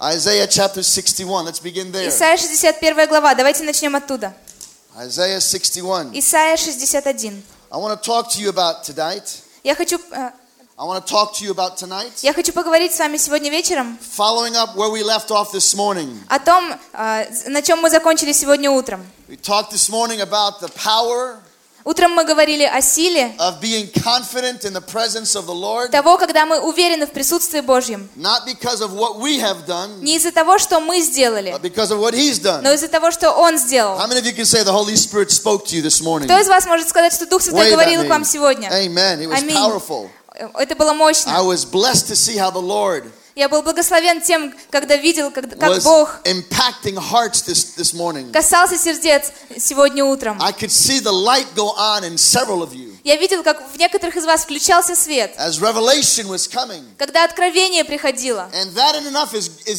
Isaiah chapter 61. Let's begin there. Исайя 61 глава. Давайте начнем оттуда. Isaiah 61. Исайя 61. I want to talk to you about tonight. Я хочу поговорить с вами сегодня вечером Following up where we left off this morning. о том, на чем мы закончили сегодня утром. We talked this morning about the power Утром мы говорили о силе of being confident in the presence of the Lord. того, когда мы уверены в присутствии Божьем. Not because of what we have done, Не из-за того, что мы сделали, but because of what He's done. но из-за того, что Он сделал. How many of you can say the Holy Spirit spoke to you this morning? Кто из вас может сказать, что Дух Святой говорил к вам сегодня? Amen. It was Аминь. powerful. Это было мощно. I was blessed to see how the Lord Я был благословен тем, когда видел, как was Бог impacting hearts this morning. касался сердец сегодня утром. I could see the light go on in several of you Я видел, как в некоторых из вас включался свет, as revelation was coming. когда откровение приходило. And that in enough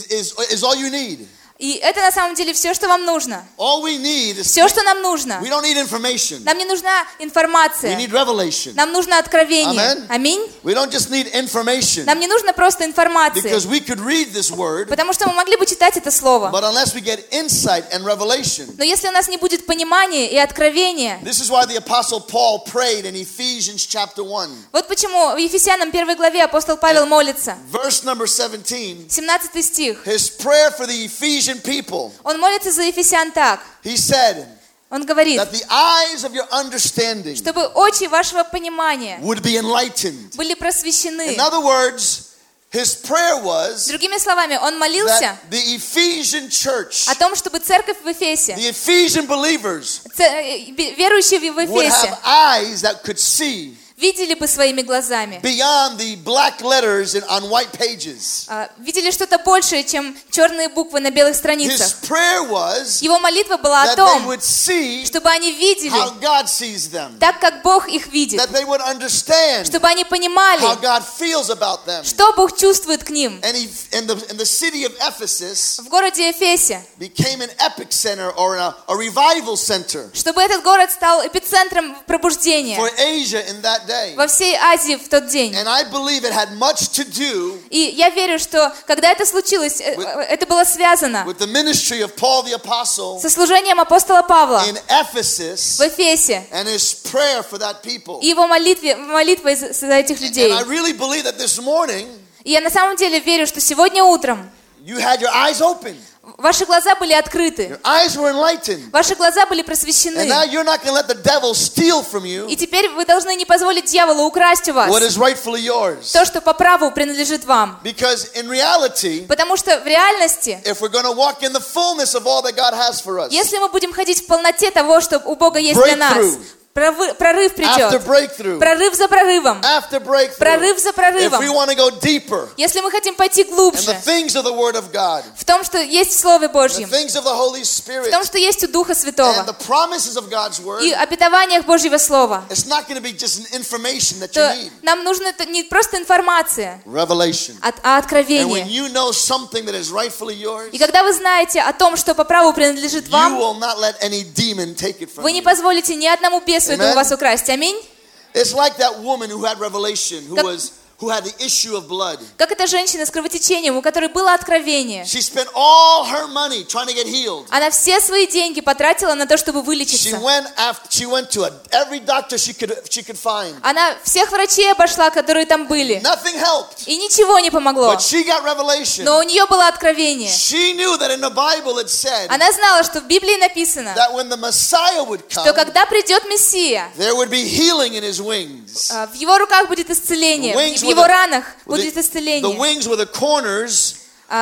is all you need. И это на самом деле все, что вам нужно. All we need is Все, что нам нужно. we don't need information. Нам не нужна We информация. need revelation. Нам нужно откровение. Amen. Аминь. We don't just need information Нам не нужно просто информация. because we could read this word, Потому что мы могли бы читать это слово. but unless we get insight and revelation. Но если у нас не будет понимания и откровения, This is why the apostle Paul prayed in Ephesians chapter 1. вот почему в Ефесянам 1 главе апостол Павел молится. Verse number 17. 17 стих. His prayer for the Ephesian people. Он молится за Ефесян так. He said Он говорит, that the eyes of your understanding чтобы очи вашего понимания would be enlightened. были просвещены. In other words, his prayer was Другими словами, он молился that the Ephesian church, о том, чтобы церковь в Эфесе, the Ephesian believers, верующие в would Эфесе, have eyes that could see видели бы своими глазами. beyond the black letters on white pages. Видели что-то большее, чем черные буквы на белых His страницах. prayer was Его молитва была о that they том, would see чтобы они видели how God sees them, так, как Бог их видит. that they would understand Чтобы они понимали, how God feels about them. что Бог чувствует к ним. And the city of Ephesus В городе Эфесе. became an epic center or a revival center Чтобы этот город стал эпицентром пробуждения for Asia in that day. во всей Азии в тот день. And I believe it had much to do И я верю, что когда это случилось, это было связано with the ministry of Paul the Apostle со служением апостола Павла in Ephesus в Эфесе and his prayer for that people. и его молитвой за этих людей. And I really believe that this morning И я на самом деле верю, что сегодня утром you had your eyes open. ваши глаза были открыты, Your eyes were enlightened. ваши глаза были And просвещены. now you're not going to let the devil steal from you И теперь вы должны не позволить дьяволу украсть у вас what is rightfully yours. то, что по праву принадлежит вам. Because in reality, Потому что в реальности, if we're going to walk in the fullness of all that God has for us, если мы будем ходить в полноте того, что у Бога есть для нас, прорыв after придет. breakthrough, Прорыв за прорывом. after breakthrough, Прорыв за if прорывом. we want to go deeper Если мы хотим пойти in the глубже things of the Word of God, в том, что есть в Слове the Божьем, things of the Holy в Spirit, том, что есть у Духа and Святого the promises of God's Word, и обетованиях Божьего Слова, it's not going to be just an information that you то need. нам нужна не просто информация, Revelation. а And when откровение. you know something that is rightfully yours, И когда вы знаете о том, что по праву принадлежит you вам, will not let any demon take it from вы не you. позволите ни одному бесу это у вас украсть. Аминь. It's like that woman who had revelation, Как- who had the issue of blood. Как эта женщина с кровотечением, у которой было откровение. She spent all her money trying to get healed. Она все свои деньги потратила на то, чтобы вылечиться. She went to every doctor she could find. Она всех врачей обошла, которые там были. Nothing helped. И ничего не помогло. But she got revelation. Но у нее было откровение. She knew that in the Bible it said Она знала, что в Библии написано, that when the Messiah would что come, когда придет Мессия, there would be healing in his wings. в его руках будет исцеление, в его ранах будет The исцеление. wings were the corners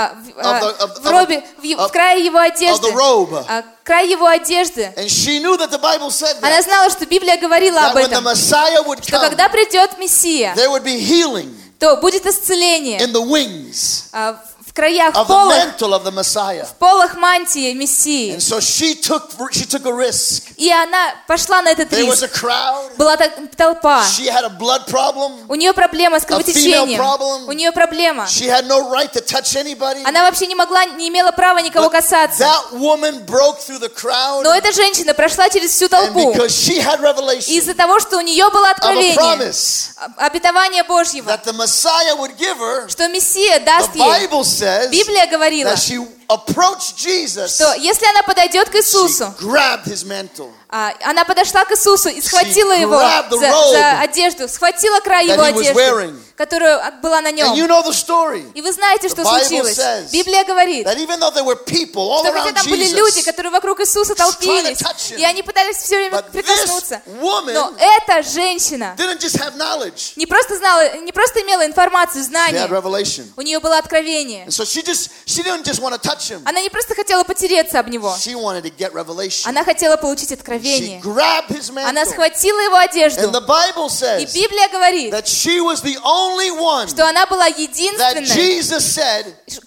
В крае его одежды, край его одежды. and she knew that the Bible said Она that, знала, что Библия говорила that об when the этом, Messiah would что come, когда придет Мессия, there would be healing то будет исцеление in the wings в краях, of the mantle of the Messiah. в полах мантии Мессии. And so she took a risk. И она пошла на этот There was риск. a crowd. Была толпа. She had a blood problem. У нее проблема с female кровотечением. problem. У нее проблема. She had no right to touch anybody. Она вообще не имела права никого касаться. That woman broke through the crowd. Но эта женщина прошла через всю And толпу. because she had revelation Из-за того, что у нее было of a откровение, promise обетование Божьего, that the Messiah would give her, что Мессия даст the ей. Bible says Библия говорила, that she approached Jesus, что если она подойдет к she Иисусу, grabbed his mantle. она подошла к Иисусу и схватила его grabbed the за robe одежду, схватила край that его he was одежды, wearing. которая была на And you нем. know the story. И вы знаете, что The Bible случилось. says Библия говорит, That even though there were people all что хотя around там были люди, Jesus, которые вокруг Иисуса толпились, touch him. и они пытались все время but прикоснуться. this woman Но эта женщина didn't just have knowledge, не просто знала, не просто имела информацию, she had знания, revelation. у нее было откровение. And so she didn't just want to touch him. Она не просто хотела потереться об него, She wanted to get revelation. она хотела получить She откровение. grabbed his Она mantle. схватила его одежду. And the Bible И says Библия говорит, that she was the only one что она была that единственной, Jesus said,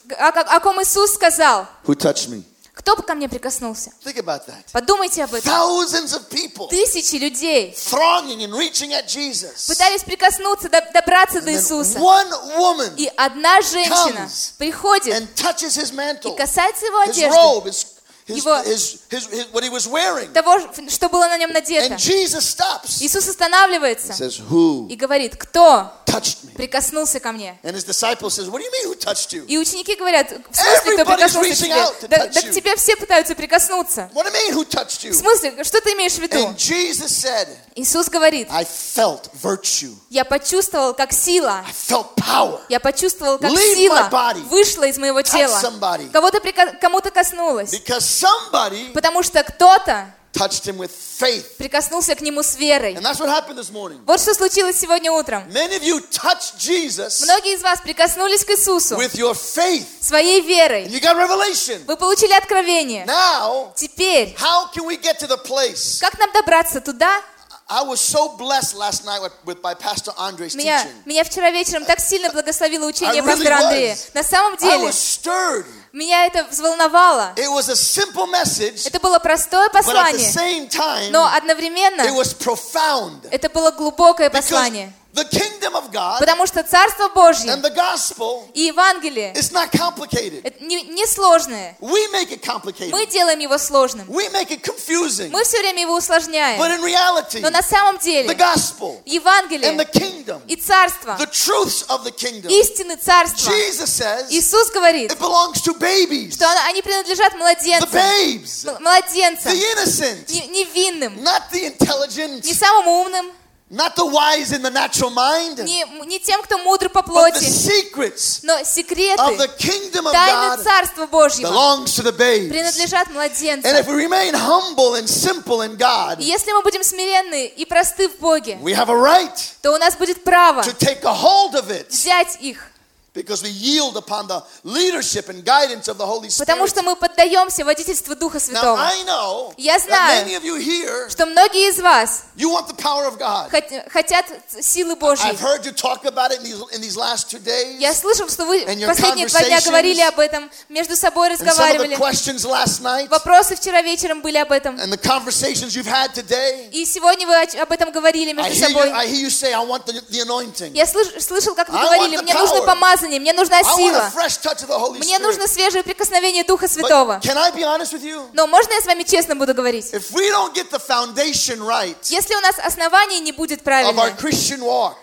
о ком Иисус сказал, who touched me. кто бы ко мне прикоснулся. Think about that. Подумайте об этом. Thousands of people Тысячи людей thronging and reaching at Jesus. пытались прикоснуться, добраться до And then Иисуса. one woman И одна женщина comes приходит and touches his и mantle, касается его his одежды, robe, Его- what he was wearing. того, что было на нем надето. And Jesus stops. Иисус останавливается Says, who и говорит, кто touched me? прикоснулся ко мне? And his disciples says, what do you mean who touched you? И ученики говорят, в смысле, кто Everybody's прикоснулся к reaching тебе? out to Да touch к you. тебе все пытаются прикоснуться. What do you mean who touched В you? смысле, что ты имеешь в виду? And Jesus said, Иисус говорит, I felt virtue. я почувствовал, как сила, I felt power. я почувствовал, как Leave сила my body. вышла из моего тела. somebody. Кому-то коснулась. Because somebody Потому что кто-то touched him with faith. прикоснулся к нему с верой. And that's what happened this morning. Вот что случилось сегодня утром. Many of you touched Jesus Многие из вас прикоснулись к Иисусу with your faith. своей And верой. you got revelation. Вы получили откровение. Now, Теперь, how can we get to the place? как нам добраться туда? I was so blessed last night by Pastor Andre's teaching. Меня вчера вечером так сильно благословило учение I really пастора Андрея. was. На самом I деле, was stirred. меня это взволновало. It was a simple message, Это было простое but at the послание, same time, но it одновременно was profound. это было глубокое Because послание. the kingdom of God Потому что Царство Божье and the gospel и Евангелие is not complicated. это не сложное. We make it complicated. Мы делаем его сложным. We make it confusing. Мы все время его усложняем. But in reality, Но на самом the деле gospel and the Евангелие kingdom, и Царство, the truths of the kingdom, истины Царства, Jesus says Иисус говорит, it belongs to babies, что они принадлежат the младенцам, babes, младенцам, the innocent, невинным, not the intelligent, не самым умным, not the wise in the natural mind, не тем, кто мудр по but the плоти, secrets но of секреты, the kingdom of тайны God Царства Божьего belongs to the babes. принадлежат And младенцам. if we remain humble and simple in God, И если мы будем смиренны и просты в Боге, we have a right то у нас будет право to take a hold of it взять их, because we yield upon the leadership and guidance of the Holy потому Spirit. что мы поддаемся водительству Духа Now, Святого. I know Я that знаю, many of you here, что многие из вас you want the power of God. хотят силы Божьей. I've heard you talk about it in these last 2 days. Я слышал, что вы And your последние 2 дня conversations, говорили об этом, между собой And some of the разговаривали. questions last night, Вопросы вчера вечером были об этом. and the conversations you've had today. И сегодня вы об этом говорили между собой. I hear you say, I want the anointing. Я слышал, как вы I говорили, want the мне нужно power. помазание, мне нужна I want a сила, fresh touch of the Holy мне Spirit. нужно свежее прикосновение Духа But Святого. can I be honest with you? Но можно я с вами честно буду говорить? If we don't get the foundation right Если у нас основание не будет of our правильное, Christian walk,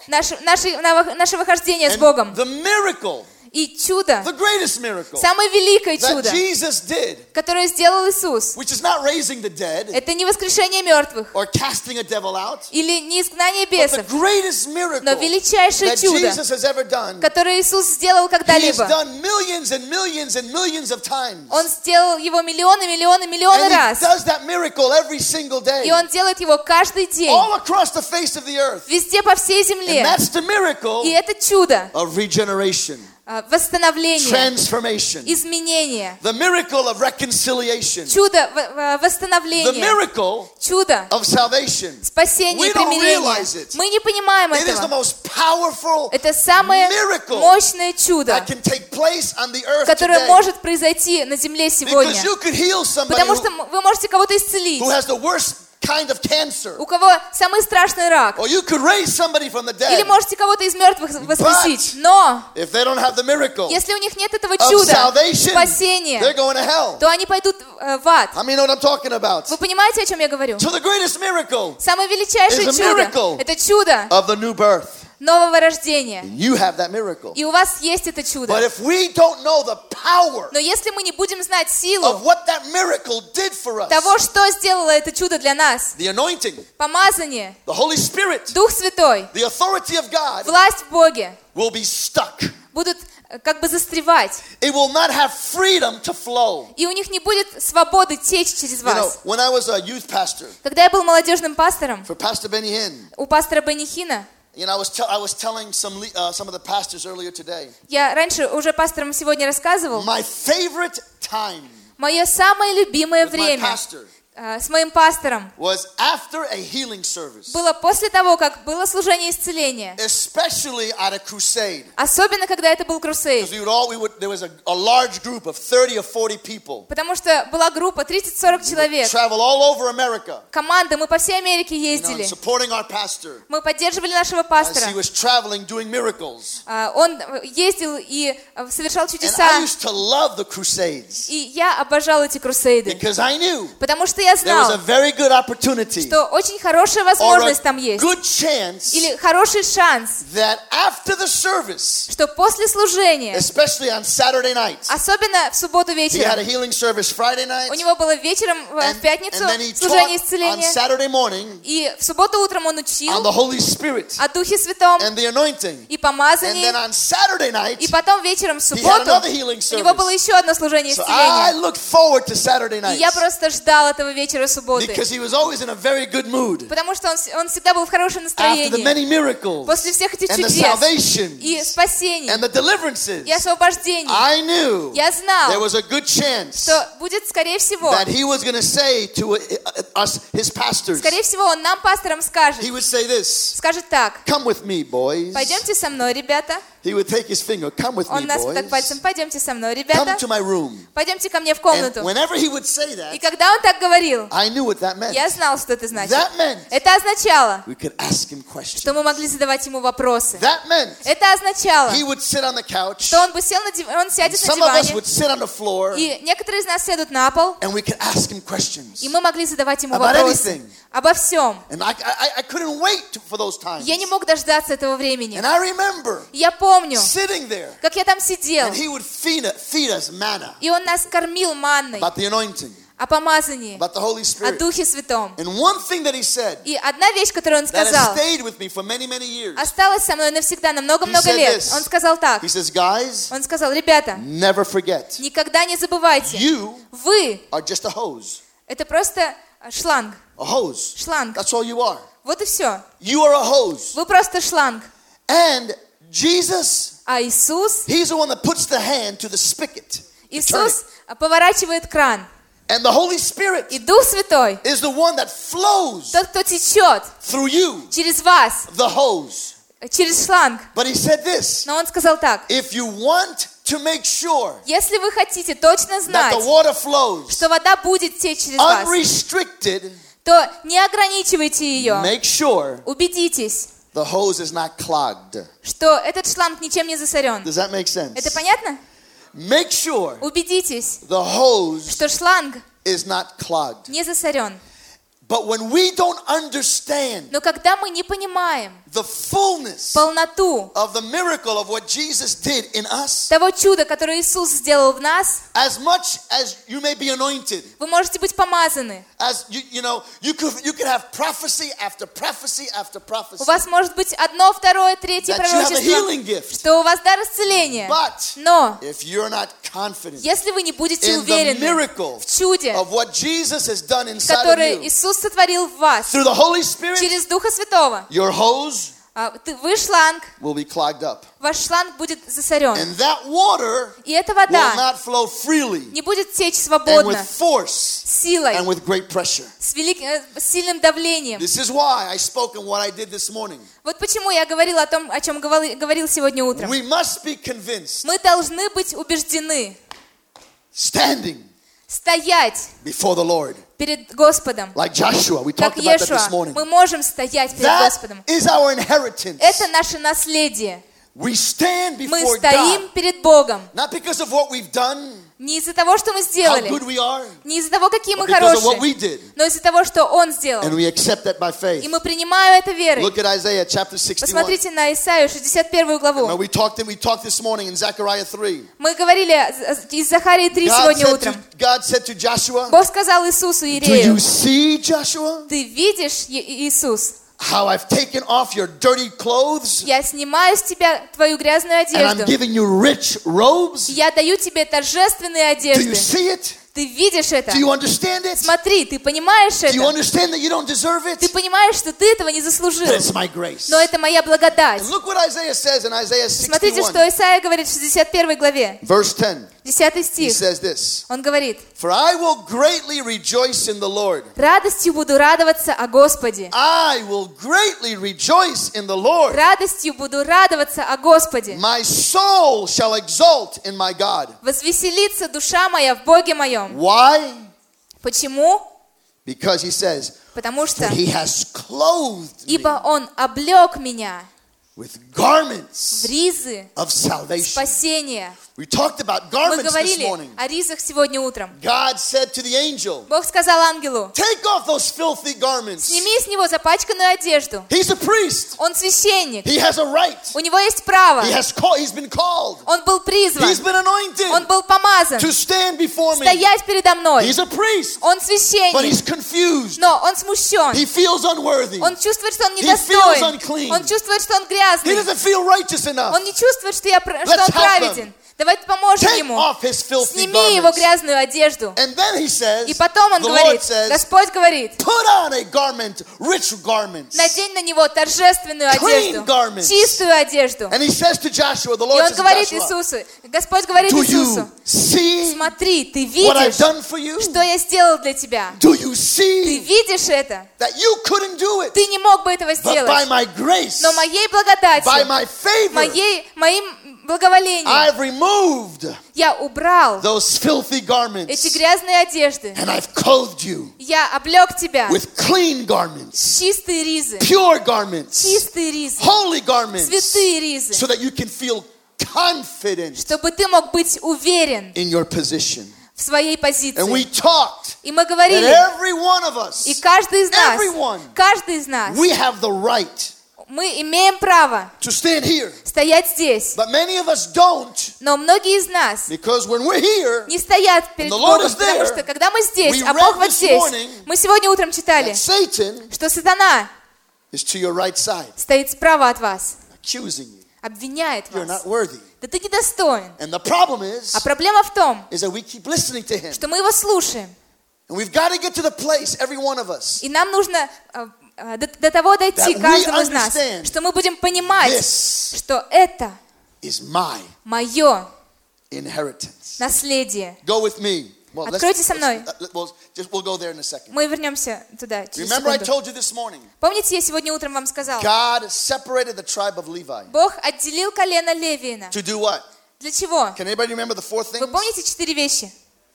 наше выхождение с and Богом, the miracle, и чудо, the greatest miracle самое великое that чудо, Jesus did, которое сделал Иисус, which is not raising the dead это не воскрешение мертвых or casting a devil out, или не изгнание but the бесов, greatest miracle но величайшее that чудо, Jesus has ever done. которое Иисус сделал He has когда-либо. done millions and millions and millions of times. Он сделал его миллионы And he раз. does that miracle every single day, И Он делает его каждый день, all across the face of the earth. везде по всей And земле. that's the miracle И это чудо, of regeneration, восстановления, transformation, изменения, the miracle of reconciliation, чудо the восстановления, miracle чудо of salvation. спасения We и don't примирения. realize it. Мы не понимаем It is the этого. most powerful Это самое miracle мощное чудо, that can take place on the earth которое today. может произойти на земле сегодня. Because you could heal somebody Потому что вы можете кого-то исцелить, who has the worst kind of cancer. у кого самый страшный рак. Or you could raise somebody from the Или dead. можете кого-то из мертвых воскресить. Но If they don't have the miracle если у них нет этого of чуда, salvation, they're спасения, going to hell. то они пойдут в ад. I mean, know what I'm talking about. Вы понимаете, о чем я говорю? So the greatest miracle Самое величайшее is a чудо miracle — это чудо of the new birth. нового рождения. You have that miracle. И у вас есть это чудо. But if we don't know the power Но если мы не будем знать of силу what that miracle did for us, того, что сделало это чудо для нас, the anointing, помазание, the Holy Spirit, Дух Святой, the authority of God власть в Боге, will be stuck. будут как бы застревать. It will not have freedom to flow. И у них не будет свободы течь через You know, вас. when I was a youth pastor Когда я был молодежным пастором, for Pastor Benny Hinn, у пастора Бенни Хинна, you know, I was telling some of the pastors earlier today, я раньше уже пасторам сегодня рассказывал, my favorite time мое самое любимое with my время pastor с моим пастором was after a healing service, было после того, как было служение исцеления. especially at a crusade. Особенно, когда это был крусейд. There was a large group of 30 or 40 people. Потому что была группа 30-40 человек. Travel all over America, Команда, мы по всей Америке ездили. supporting our pastor Мы поддерживали нашего as пастора. he was traveling, doing miracles. Он ездил и совершал And I чудеса. used to love the crusades И я обожал эти крусейды. because I knew Потому что я there was a знал, very good opportunity что очень хорошая or a возможность там есть. good chance Или хороший шанс, that after the service, что после служения, especially on Saturday nights, особенно в субботу he had вечером, a healing service Friday night, у него было вечером в and пятницу then he служение taught on исцеления, Saturday morning и в субботу утром он on учил the Holy Spirit о Духе Святом and the anointing. и And помазании, then on Saturday night, и потом вечером в he had субботу another healing у него было service. еще одно служение So I исцеления. looked forward to Saturday И я nights просто ждал этого вечера субботы, because he was always in a very good mood потому что он всегда был в хорошем after the настроении many miracles после всех этих and the чудес salvation и спасений and the deliverances. и освобождений. I knew Я there знал, was a good chance что будет, скорее всего, that he was going to say to us, his pastors, скорее всего, он нам, пасторам, скажет, he would say this, скажет так: come with me, boys. пойдемте со мной, ребята. He would take his finger, come with me, Он нас так boys. пальцем: пойдемте со мной, Come ребята. to my room. Пойдемте ко мне в And комнату. whenever he would say И that, когда он так говорил, I knew what that meant. я знал, что это значит. That meant Это означало, we could ask him questions. что мы могли задавать ему вопросы. That meant Это означало, he would sit on the couch. что он бы сел он сядет на Some of us диване, would sit on the floor и некоторые из нас сядут на пол, and we could ask him questions. и мы могли задавать ему About вопросы anything. обо всем. And I couldn't wait for those times. Я не мог дождаться этого времени. And I remember Я помню, sitting there как я там сидел, and he would feed us manna и он нас кормил манной about the anointing, о помазании, about the Holy о Spirit. Духе Святом. And one thing that he said И одна вещь, которую он that has сказал, stayed with me for many, many years. осталась со мной навсегда, на He много-много said лет. this. Он сказал так. He says, guys, Он сказал: ребята, never forget, никогда не забывайте, you вы are just a hose. — это просто шланг. A hose. Шланг. That's all you are. Вот и все. You are a hose. Вы просто шланг. And Jesus, А Иисус, he's the one that puts the hand to the spigot. Иисус поворачивает кран. And the Holy Spirit И Дух Святой, is the one that flows тот, кто течет through you, через вас, the hose. через шланг. But he said this, Но он сказал так: if you want to make sure если вы хотите точно that знать, the water flows что вода будет течь через вас, unrestricted, то не ограничивайте ее. make sure Убедитесь, the hose is not clogged. что этот шланг ничем не засорен. Does that make sense? Это понятно? Make sure Убедитесь, the hose что шланг is not clogged. не засорен. But when we don't understand Но когда мы не понимаем the fullness полноту of the miracle of what Jesus did in us, того чуда, которое Иисус сделал в нас, as much as you may be anointed, вы можете быть помазаны. as you could have prophecy after prophecy after prophecy, У вас может быть одно, второе, третье that you have a пророчество, healing gift. что у вас дар исцеления. But Но if you're not confident если вы не будете in the уверены miracle в чуде, of what Jesus has done inside of которое you Иисус сотворил в вас through the Holy Spirit, через Духа Святого, your hose вы шланг, will be clogged up. ваш шланг будет засорен. And that water И эта will вода not flow freely не будет течь and with свободно, force силой, and with great pressure. с сильным давлением. This is why I spoke on what I did this morning. Вот почему я говорил о том, о чем говорил сегодня утром. We must be convinced, Мы должны быть убеждены, standing стоять before the Lord. перед Господом, Like Joshua, we как talked about that Иешуа. this morning. Мы можем стоять перед That Господом. is our inheritance. Это наше наследие. We stand Мы before стоим God, перед Богом not because of what we've done, Не из-за того, что мы how сделали, good we are, не из-за того, какие мы but because of what we хорошие, did. но из-за того, что Он сделал. And we accept that by faith. И мы принимаем это верой. Look at Isaiah chapter 61. Посмотрите на Исаию, 61 главу. Now, we talked this morning in Zechariah 3. Мы говорили из Захарии 3 сегодня утром. God said to Joshua, Бог сказал Иисусу, do Иерею, you see, Joshua, ты видишь, Иисус, how I've taken off your dirty clothes я снимаю с тебя твою грязную and I'm одежду. giving you rich robes? Я даю тебе торжественные Do you одежды. see it? Ты видишь это? Do you understand it? Смотри, ты понимаешь Do you это? understand that you don't deserve it? Ты понимаешь, что ты этого не заслужил. But it's my grace. Но это моя благодать. And look what Isaiah says in Isaiah Смотрите, 61, что Исаия говорит в 61 главе, verse 10. 10 He стих. says this, Он говорит, for I will greatly rejoice in the Lord. радостью буду радоваться о Господе. I will greatly rejoice in the Lord. Радостью буду радоваться о Господе. My soul shall exult in my God. Возвеселится душа моя в Боге моем. Why? Почему? Because he says, Потому что, for he has clothed me ибо Он облег меня with garments в ризы of salvation. спасения. We talked about Мы garments this говорили morning. о ризах сегодня утром. God said to the angel, Бог сказал ангелу, take off those filthy garments. сними с него запачканную одежду. He's a priest. Он священник. He has a right. У него есть право. He's been called. Он был призван. He's been anointed Он был помазан. to stand before me. Стоять передо мной. He's a priest, Он but священник. he's confused. Но он смущен. He feels unworthy. Он чувствует, что он He feels недостоин. unclean. Он чувствует, что он He грязный. doesn't feel righteous enough. Он не чувствует, что он Let's help праведен. Давайте поможем Take ему. off his filthy Сними его garments. грязную одежду. And then he says, И потом он the говорит, Lord says, Господь говорит, put on a garment, rich garments. надень на него торжественную Clean одежду, garments. чистую одежду. And he says to Joshua, the И Lord он says to говорит Joshua, Иисусу, Господь говорит do Иисусу, you see смотри, ты what I've видишь, done for you? что я сделал для тебя. Do you Ты see видишь это. that you couldn't do it? Ты не мог бы этого But by сделать. my grace, Но моей by благодатью, my favor, моим благоволением I've removed я убрал those filthy эти garments грязные одежды. and I've clothed you Я облег тебя with clean garments, в чистые ризы, pure garments, чистые ризы, holy garments, святые ризы, so that you can feel confident чтобы ты мог быть уверен in your position. в своей And we позиции. talked И мы that говорили, every one of и us, каждый из нас, we have the right мы имеем право to stand here. стоять здесь. But many of us don't, Но многие из нас because when we're here, не стоят перед And the Lord Богом, is потому there. что когда мы здесь, We а Бог read вот this здесь, morning мы сегодня утром читали, that Satan что сатана is to your right side, стоит справа от вас, accusing you. обвиняет You're вас. not worthy. Да ты недостоин. And the problem is А проблема в том, that we keep listening to him. что мы его слушаем. And we've got to get to the place, every one of us, И нам нужно до того дойти, That we каждому из нас, understand что мы будем понимать, this что это is my мое inheritance. наследие. Go with me. Well, Откройте со мной. we'll go there in a second. Мы вернемся туда через Remember I секунду. told you this morning, Помните, я сегодня утром вам сказал, God separated the tribe of Levi. Бог отделил колено Левиина. To do what? Для чего? Can anybody remember the four Вы things? помните 4 вещи?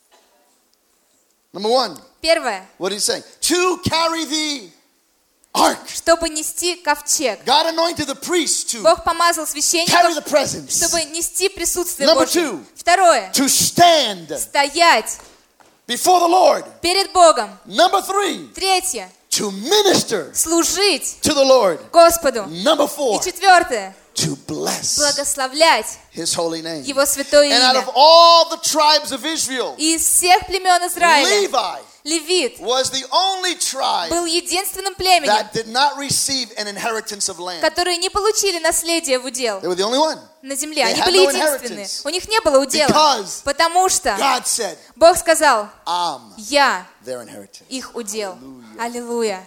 Number one, Первое, what did he say? To carry the ark. чтобы нести ковчег. God anointed the priest to Бог помазал carry священников, the presence. чтобы нести присутствие Number Божье. two. Второе, To stand стоять before the Lord. перед Богом. Number three. Третье, To minister служить to the Lord. Господу. Number И four. четвертое, To bless благословлять his holy name. Его святое And out имя. of all the tribes of Israel, И из всех племен Израиля Levi Левит was the only tribe был единственным племенем, that did not receive an inheritance of land. которые не получили наследие в удел They were the only one. на земле. They Они had были no единственные. inheritance. У них не было удела. Because Потому что God said, Бог сказал, I'm я their inheritance. их удел. Аллилуйя.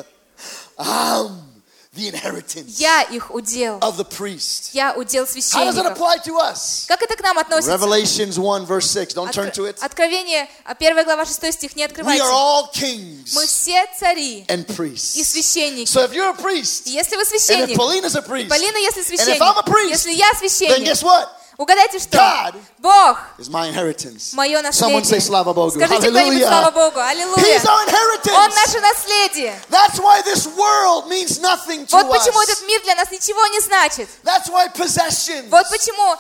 I'm the inheritance Я их удел. of the priest. Я удел How does it священников. apply to us? Как это к нам относится? Revelations 1 verse 6. Don't turn to it. Откровение, 1 глава 6 стих, не We открывайте. are all Мы kings все цари and и priests. священники. So if you're a priest, И если вы and if священник, Paulina's a priest, Полина, если and if I'm a священник, priest, если я then священник, guess what? Угадайте, что? God Бог is my inheritance. — мое Someone say наследие. Slava Bogu. Скажите кто-нибудь слава Богу. Аллилуйя. He's our Он inheritance. наше наследие. That's why this world means nothing to Вот почему us. этот мир для нас ничего не значит. That's why possessions. Вот почему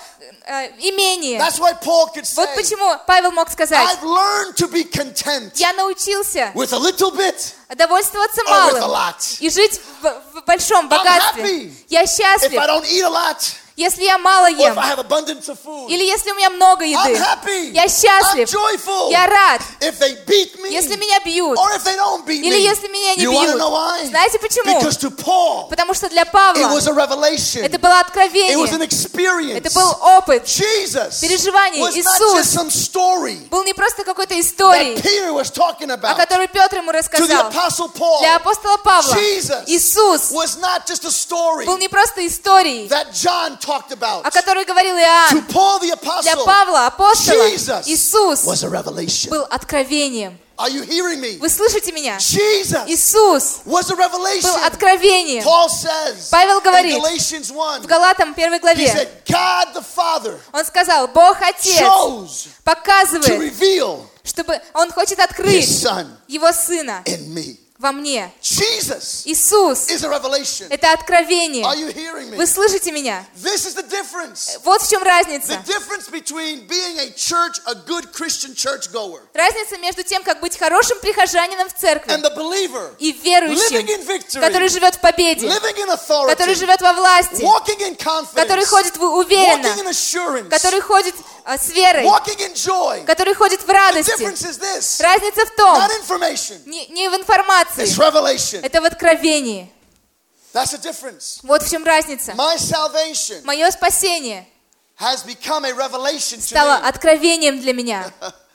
имение. That's why Paul could say, Вот почему Павел мог сказать: I've learned to be content я научился with a little bit довольствоваться or with a малым lot. и жить в большом I'm богатстве. happy Я if счастлив, I don't eat a lot если я мало or if ем, I have abundance of food. или если у меня много I'm еды. happy. Я счастлив, I'm joyful. я рад, If they beat me если меня бьют, or if they don't beat или me. если меня не You want to бьют. know why? Знаете почему? Because to Paul, Потому что для it Павла was a revelation. это было It was an откровение, experience. это был опыт, Jesus переживание. was not Иисус just some story был не просто какой-то that историей, Peter was talking о about. которой Петр ему To the рассказал. apostle Paul, Для апостола Павла Jesus Иисус was not just a story был не просто историей, that John talked about. о которой говорил To Иоанн. Paul the Для apostle, Павла, апостола, Jesus Иисус was a revelation. был откровением. Are you hearing me? Вы слышите меня? Jesus Иисус was a revelation. был откровением. Paul says Павел in говорит Galatians 1, в Галатам 1 he главе, said, God the Father он сказал: Бог Отец chose to показывает, reveal чтобы Он хочет his открыть Son Его Сына in me. во мне. Jesus Иисус is a revelation. — это откровение. Are you hearing me? Вы слышите меня? This is the difference. Вот в чем разница. The difference between being a church, a good Christian church goer, Разница между тем, как быть хорошим прихожанином в церкви and the believer и living верующим, in victory, который живет в победе, living in authority, который живет во власти, walking in confidence, который ходит уверенно, walking in assurance, который ходит с верой, walking in joy. который ходит в The радости. difference is this: Разница в том, not information, не в информации, it's revelation. это в откровении. That's the difference. Вот в чем разница. My salvation Мое спасение has become a revelation to стало me. откровением для меня.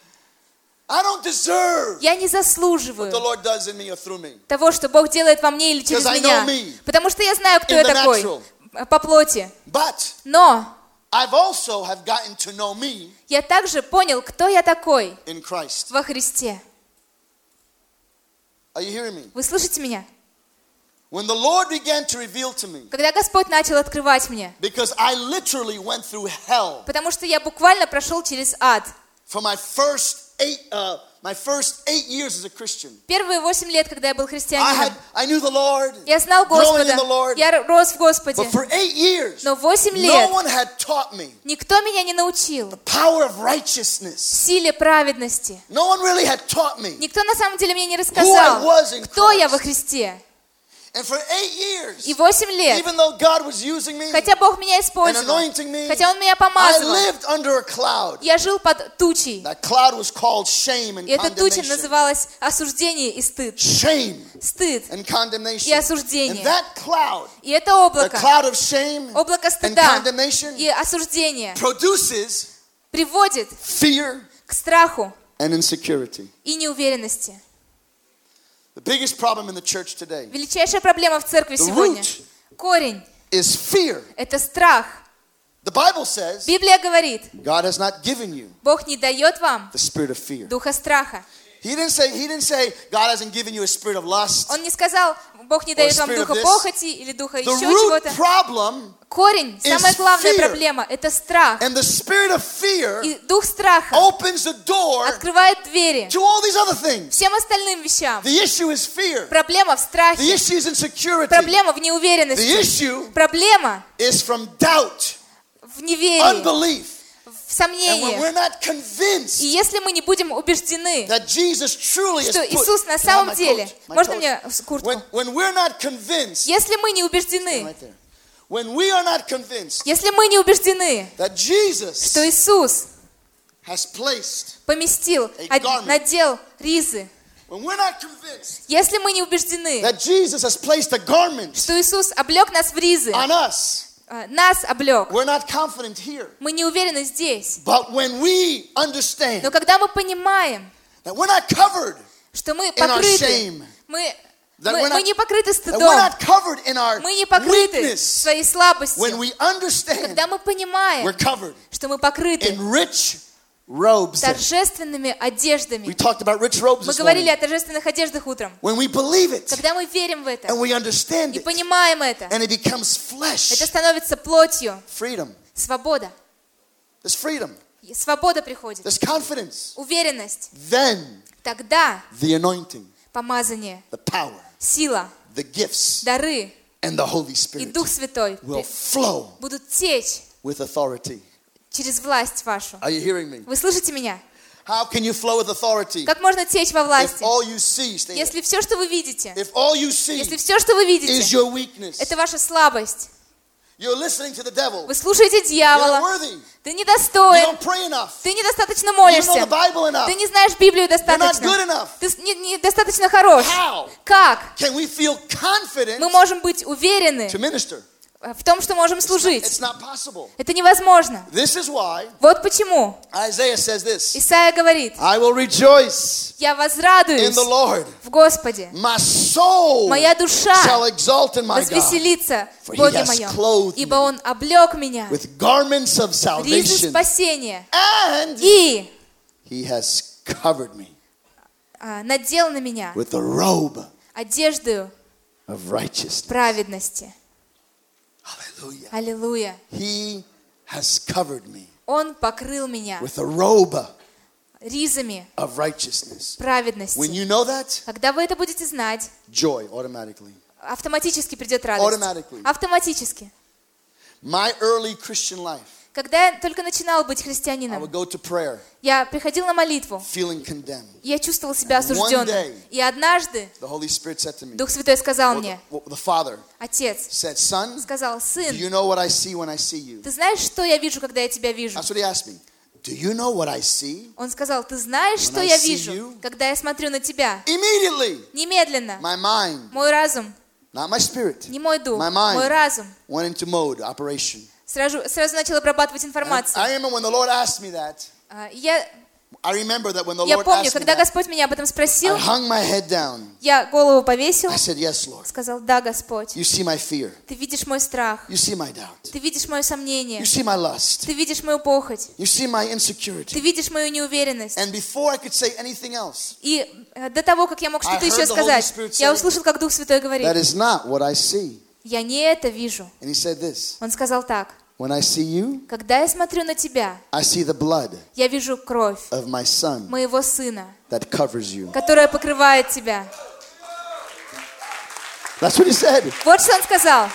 I don't deserve Я не what the заслуживаю Lord does in me or through me. того, что Бог делает во мне или через Because I меня, know me потому что я знаю, кто in я the такой natural. по плоти. But Но I've also have gotten to know me я также понял, кто я такой in Christ. во Христе. Are you hearing me? Вы слышите меня? When the Lord began to reveal to me, Когда Господь начал открывать мне, because I literally went through hell потому что я буквально прошел через ад. for my first 8 years as a Christian. Первые 8 лет, когда я был христианином, I knew the Lord, я знал growing Господа, in the Lord, я рос в Господе. but for 8 years, Но 8 no лет one had taught me никто меня не научил power of righteousness. силе праведности. No one really had taught me. Никто на самом деле мне не Who I рассказал, was in кто я Christ. во Христе. And for 8 years, И 8 лет, even though God was using me хотя Бог меня and использовал, anointing me, хотя Он меня I помазывал, lived under a cloud. я жил под тучей. That cloud was called shame and И эта туча condemnation. называлась осуждение и стыд. Shame Стыд and condemnation. и осуждение. And that cloud, И это the облако, cloud of shame облако and стыда condemnation, и осуждения produces приводит fear к страху and insecurity. и неуверенности. The biggest problem in the church today Величайшая проблема в церкви The сегодня. root. Корень is fear. — это страх. The Bible says Библия говорит, God has not given you Бог не дает вам the spirit of fear. духа страха. He didn't say God hasn't given you a spirit of lust. Он не сказал, Бог не дает вам spirit of духа this. похоти или духа The еще root чего-то. problem Корень, is самая главная fear. проблема — это страх. and the spirit of fear И дух страха opens the door открывает двери to all these other things. всем остальным вещам. The issue is fear. Проблема в The страхе. issue is insecurity. Проблема в The неуверенности. issue Проблема is from doubt, в неверии, unbelief. в And when сомнении. we're not convinced И если мы не будем убеждены, that Jesus truly has что put, Иисус на Can I have самом my деле... coat? My Можно coat? мне куртку? When we're not convinced, Если мы не убеждены, right there. When we are not convinced если мы не убеждены, that Jesus что Иисус has placed, поместил, garment. надел ризы, when we're not convinced если мы не убеждены, that Jesus has placed a garment что Иисус облег нас в ризы, on us, нас облег, we're not confident here. мы не уверены здесь. But when we understand Но когда мы понимаем, that we're not covered что мы in our покрыты, shame, мы that we're не покрыты that we're стыдом, not covered in our мы не покрыты weakness, своей слабостью. when we understand Когда мы понимаем, we're covered что мы покрыты in rich robes. торжественными We одеждами. talked about rich robes Мы this говорили morning. о торжественных одеждах утром. When we believe it Когда мы верим в это and we understand и it понимаем это, and it becomes это flesh, становится плотью, freedom. свобода. there's freedom, свобода приходит, there's confidence. уверенность. Then Тогда the anointing, помазание, the power, сила, the gifts, дары and the Holy и Spirit Дух Святой will flow будут течь with authority. через власть вашу. Are you hearing me? Вы слышите меня? How can you flow with authority Как можно течь во if власти, all you see, stay there. если все, что вы видите, If all you see если все, что вы is видите, your weakness, это ваша слабость? you're listening to the devil, Вы слушаете you're not дьявола, worthy, ты you недостоин, don't pray enough, ты недостаточно you don't know the молишься, Bible enough, ты не знаешь Библию you're not good достаточно, enough. ты недостаточно хорош. How Как can we feel confident мы можем быть уверены to minister? в том, что можем служить? It's not possible. Это невозможно. This is why Вот почему Isaiah says this, Исаия говорит: I will rejoice я in возрадуюсь the Lord. в Господе. My soul Моя душа shall exalt in my God, возвеселится в For he Боге has моем, clothed ибо me Он облег меня with garments of в ризы salvation, спасения and и he has covered me надел на меня with the robe одежду of righteousness. праведности. Hallelujah. Аллилуйя. He has covered me Он покрыл меня with the robe ризами of righteousness. When праведности. you know that, Когда вы это будете знать, joy automatically. автоматически придет радость. Automatically. Автоматически. My early Christian life, Когда я только начинала быть I христианином, would go to prayer я приходила на молитву, feeling condemned. и я чувствовала себя And one осужденным. day, И однажды The Holy Spirit said to me, Дух Святой сказал or мне, the Father Отец, said, son, сказал: do сын, you know what I see when I see you? ты знаешь, что я вижу, когда я тебя вижу? That's what he asked me. Do you know what I see? Он сказал: ты знаешь, When что I я see вижу, you, когда я смотрю на тебя? Immediately, Немедленно. my mind, Мой разум, not my spirit, не мой дух, my mind мой разум went into mode, operation. сразу начал обрабатывать And информацию. I remember when the Lord asked me that, I remember that when the Я Lord помню, asked me когда that, Господь меня об этом I спросил, hung my head down. я голову повесил, I said, yes, Lord. сказал: да, Господь, You see my fear. ты видишь мой страх, You see my doubt. ты видишь мое сомнение, You see my lust. ты видишь мою похоть, You see my ты insecurity. видишь мою неуверенность. And before I could say anything else, И до того, как я мог что-то I еще heard the Holy сказать, Spirit я say, услышал, как Дух Святой говорит: that is not what I see. я не это вижу. And he said this, Он сказал так: when I see you, когда я смотрю на тебя, I see the blood я вижу кровь of my son моего сына, that covers you. которая покрывает тебя. That's what he said. Вот что он сказал.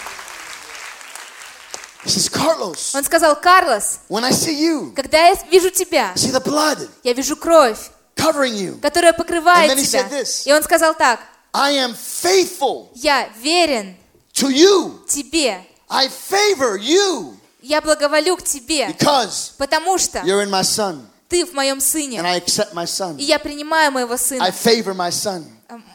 He says, Carlos, Он сказал: Карлос, when I see you, когда я вижу тебя, I see the blood я вижу кровь, covering you. которая покрывает And then he тебя. said this. И он сказал так: I am faithful я верен to you. тебе, I favor you я благоволю к тебе, because потому что you're in my son. ты в моем And сыне, I accept my son. и я принимаю моего I сына. favor my son.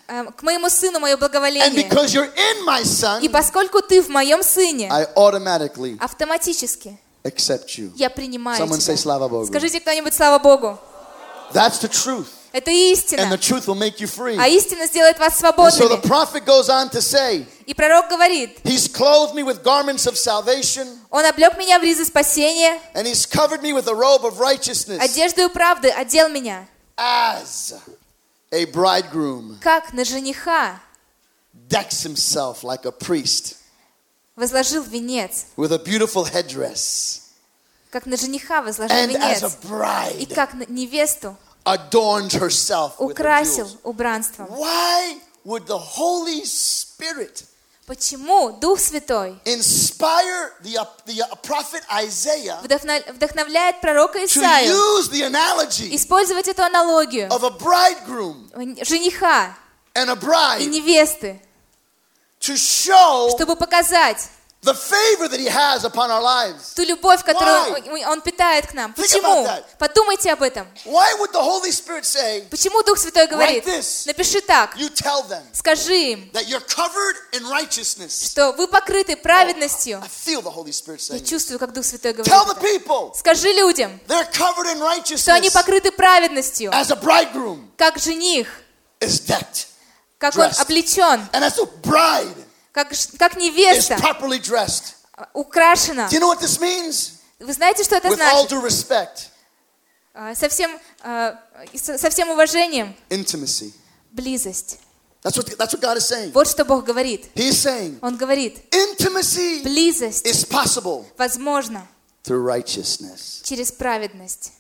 К моему сыну мое And благоволение. because you're in my son, И поскольку ты в моем сыне, I automatically автоматически accept you. я принимаю Someone say тебя. Slava Bogu. Скажите кто-нибудь: слава Богу. That's the truth. Это And the истина. truth will make you free. А истина сделает вас And so the свободными. prophet goes on to say, И пророк говорит: He's clothed me with garments of salvation, Он облег меня в ризы спасения, and He's covered me with a robe of righteousness, одеждою правды одел меня, as a bridegroom как на жениха decks himself like a priest возложил венец, with a beautiful headdress, как на жениха возложил and as a венец, и bride как на невесту adorned herself with her украсил jewels. убранством. Why would the Holy Spirit Почему Дух Святой inspire the prophet Isaiah вдохновляет пророка to Исаию use the analogy использовать эту аналогию of a bridegroom жениха and a и bride невесты, to show чтобы показать the favor that he has upon our lives? ту любовь, которую Why? Он питает к нам? Think Почему? about that. Подумайте об этом. Why would the Holy Spirit say, Почему Дух Святой говорит: Write this. напиши так, you tell them скажи им, that you're covered in righteousness? что вы покрыты праведностью. I feel the Holy Spirit Я saying, чувствую, как Дух Святой говорит tell the это. people Скажи людям, they're covered in что они righteousness покрыты праведностью, as a bridegroom как жених, is decked, как он Dressed. облечен, and as a bride как is невеста properly dressed. украшена. Do you know what this means? Вы знаете, что это With all значит? due respect, Со всем уважением, intimacy. близость. That's what God is saying. Вот что Бог говорит. He's saying Он говорит: intimacy близость is possible возможно, through righteousness. через праведность.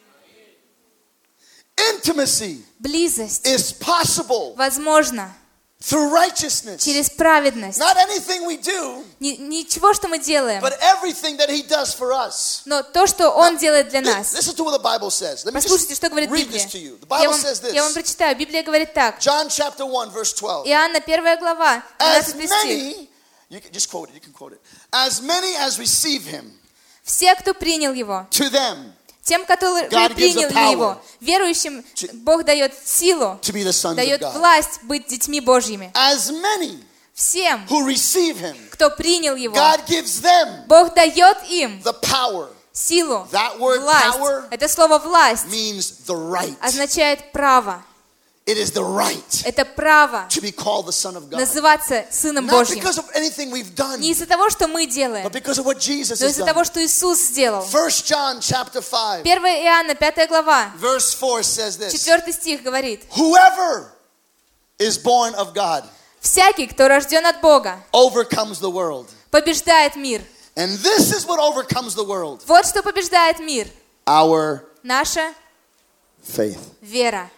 Intimacy Близость is possible возможно through righteousness. через праведность. Not anything we do, Ничего, что мы делаем, but everything that He does for us. но то, что Он делает для нас. Listen to what the Bible says. Let me Послушайте, что just говорит read this to Библия. you. The Bible says Я вам this. прочитаю. Библия говорит так. John chapter 1, verse 12. Иоанна, 1 глава, As 12 стих. many, you can just quote it, you can quote it. As many as receive Him, Все, кто принял Его, to them тем, которые God gives приняли the power Его, верующим Бог дает силу, to be the sons of дает God. власть быть детьми Божьими. As many Всем, who receive Him, кто принял Его, God gives them Бог дает им the power. силу, That word власть. power Это слово «власть» means the right. означает право. It is the right Это право to be called the Son of God. называться Сыном Not Божьим. because of anything we've done, Не из-за того, что мы делаем, but because of what Jesus но has из-за done. того, что Иисус сделал. 1 John chapter 5, 1 Иоанна, 5 глава, verse 4 says this. 4 стих говорит: Whoever is born of God «Всякий, кто рожден от Бога, overcomes the world. побеждает мир». And this is what overcomes the world. Вот что побеждает мир. Our Наша faith. вера.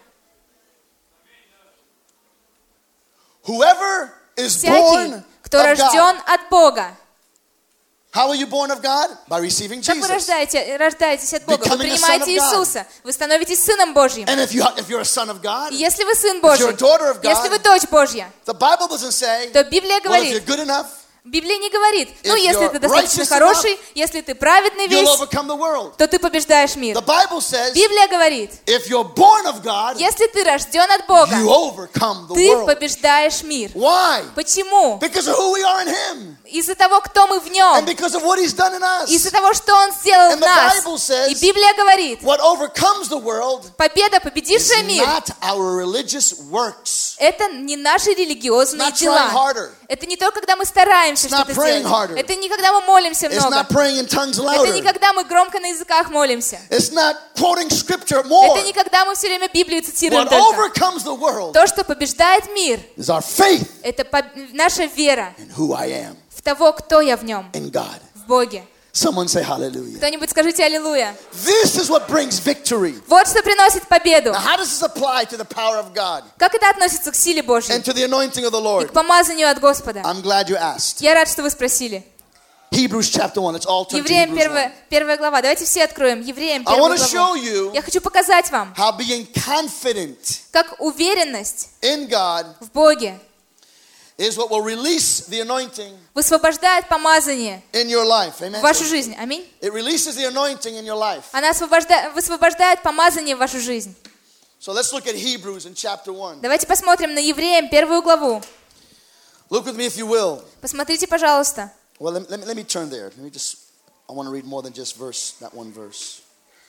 Whoever is Всякий, born кто of рожден God. от Бога. How are you born of God? By receiving Как вы Jesus. рождаетесь от Бога? Вы Becoming a son принимаете of God. Иисуса. Вы становитесь Сыном Божьим. And if you're a son of God, И если вы Сын you're Божий, a daughter of God, если вы дочь Божья, the Bible doesn't say, то Библия well, if you're говорит, good enough, Библия не говорит, ну, If если you're ты достаточно righteous хороший, если ты праведный you'll весь, overcome the world. то ты побеждаешь мир. The Bible says, Библия говорит, if you're born of God, если ты рожден от Бога, you overcome the ты world. побеждаешь мир. Why? Почему? Because of who we are in Him. Из-за того, кто мы в And Нем. because of what He's done in us. Из-за того, что Он сделал And в the нас. Bible says, И Библия говорит, what overcomes the world победа, is победившая мир, not our religious works. это не наши религиозные It's not дела. trying harder. Это не то, когда мы стараемся It's not что-то praying сделать. harder. Это не когда мы молимся It's много. not praying in tongues Это не louder. когда мы громко на языках молимся. It's not quoting scripture more. Это не когда мы все время Библию цитируем What только. overcomes the world То, что побеждает мир, is our faith это наша вера in who I am в того, кто я в Нем, in God. в Боге. Someone say hallelujah. Кто-нибудь скажите «Аллилуйя». This is what brings victory. Вот что приносит победу. Now, how does this apply to the power of God Как это относится к силе Божьей and to the anointing of the и Lord? к помазанию от Господа? I'm glad you asked. Я рад, что вы спросили. Hebrews chapter 1. Let's all turn to Евреям Hebrews 1. 1 глава. Давайте все откроем. Евреям I 1 want to show главу. you Я хочу показать вам, how being confident как уверенность in God в Боге is what will release the anointing высвобождает помазание in your life. в Amen. вашу жизнь. Аминь. It releases the anointing in your life. Она высвобождает помазание в вашу жизнь. So let's look at Hebrews in chapter 1. Давайте посмотрим на Евреям 1 главу. Look with me if you will. Посмотрите, пожалуйста. Well, let me turn there. I want to read more than just that one verse.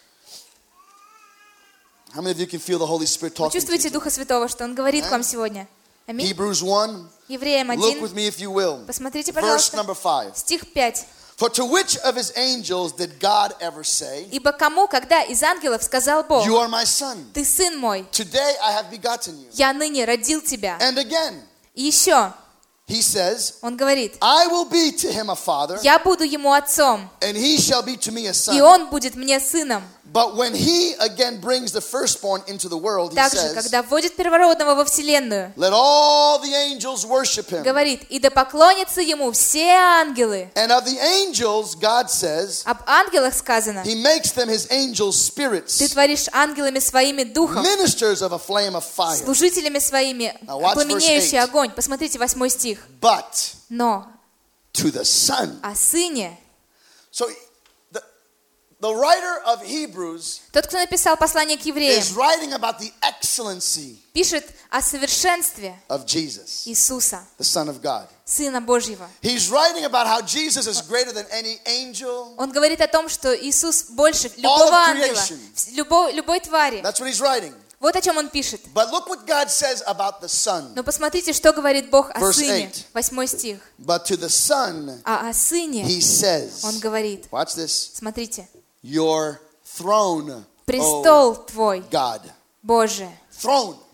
How many of you can feel the Holy Spirit Вы talking to чувствуете you? Духа Святого, что Он говорит к вам сегодня? Аминь. Hebrews 1. Евреям Look 1. with me if you will. Посмотрите, Verse пожалуйста. number 5. Стих 5. For to which of his angels did God ever say, «Ибо кому, когда из ангелов сказал Бог, You are my son. ты сын мой, Today I have begotten you. я ныне родил тебя». And again, И еще he says, Он говорит, I will be to him a father, «Я буду ему отцом, and he shall be to me a и son. он будет мне сыном». But when he again brings the firstborn into the world, he Также, says, когда вводит первородного во вселенную, Let all the angels worship him. говорит, «И да поклонятся ему все ангелы». And of the angels, God says, Об ангелах сказано, he makes them his angels «Ты spirits, творишь ангелами своими духом, ministers of a flame of fire. служителями своими, Now watch verse пламенеющий 8. огонь». Посмотрите 8 стих. But Но to the Son. о сыне, So the writer of Hebrews тот, кто написал послание к евреям, is writing about the excellency пишет о совершенстве of Jesus, Иисуса, the Son of God. Сына Божьего. He's writing about how Jesus is greater than any angel. Он говорит о том, что Иисус больше любого ангела, любой твари. That's what he's writing. Вот о чем он пишет. But look what God says about the Son. Но посмотрите, что говорит Бог о Verse Сыне. 8. 8 стих. But to the Son, А о Сыне he says, он говорит, watch this, смотрите, your throne, престол O Твой, God. Боже. Throne.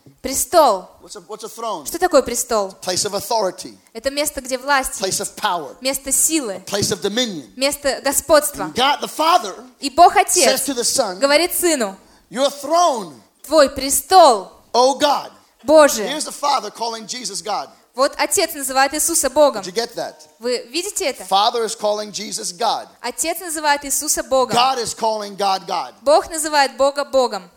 Престол. What's a throne? Что такое престол? Place of authority, Это место, где власть, place of power, место силы, place of dominion. место господства. God the Father И Бог says Отец to the Son, говорит Сыну, your throne, твой престол, O God. Боже. Here's the Father calling Jesus God. Вот Отец называет Иисуса Богом. Did you get that? Вы видите это? Father is calling Jesus God. Отец называет Иисуса Богом. God is calling God God. Бог называет Бога Богом.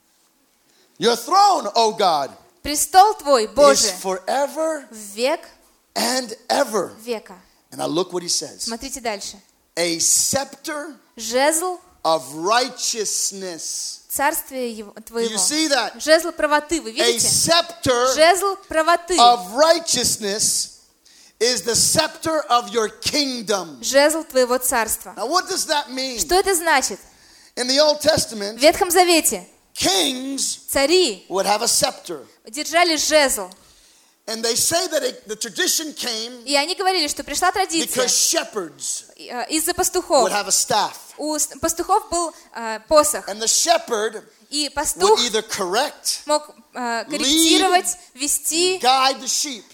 Your throne, O God, Престол твой, is Боже, forever век and ever. века. And now look what he says. Смотрите дальше. A scepter Жезл of righteousness. царствия Do твоего. you see that? Жезл правоты, вы A видите? scepter Жезл правоты. of righteousness is the scepter of your kingdom. Жезл твоего царства. Now what does that mean? Что это значит? In the Old В Testament, Ветхом Завете kings цари would have a scepter. держали жезл. And they say that the tradition came И они говорили, что пришла традиция because shepherds из-за пастухов. would have a staff. У пастухов был посох. And the shepherd И would пастух either correct, мог корректировать, вести, guide the sheep.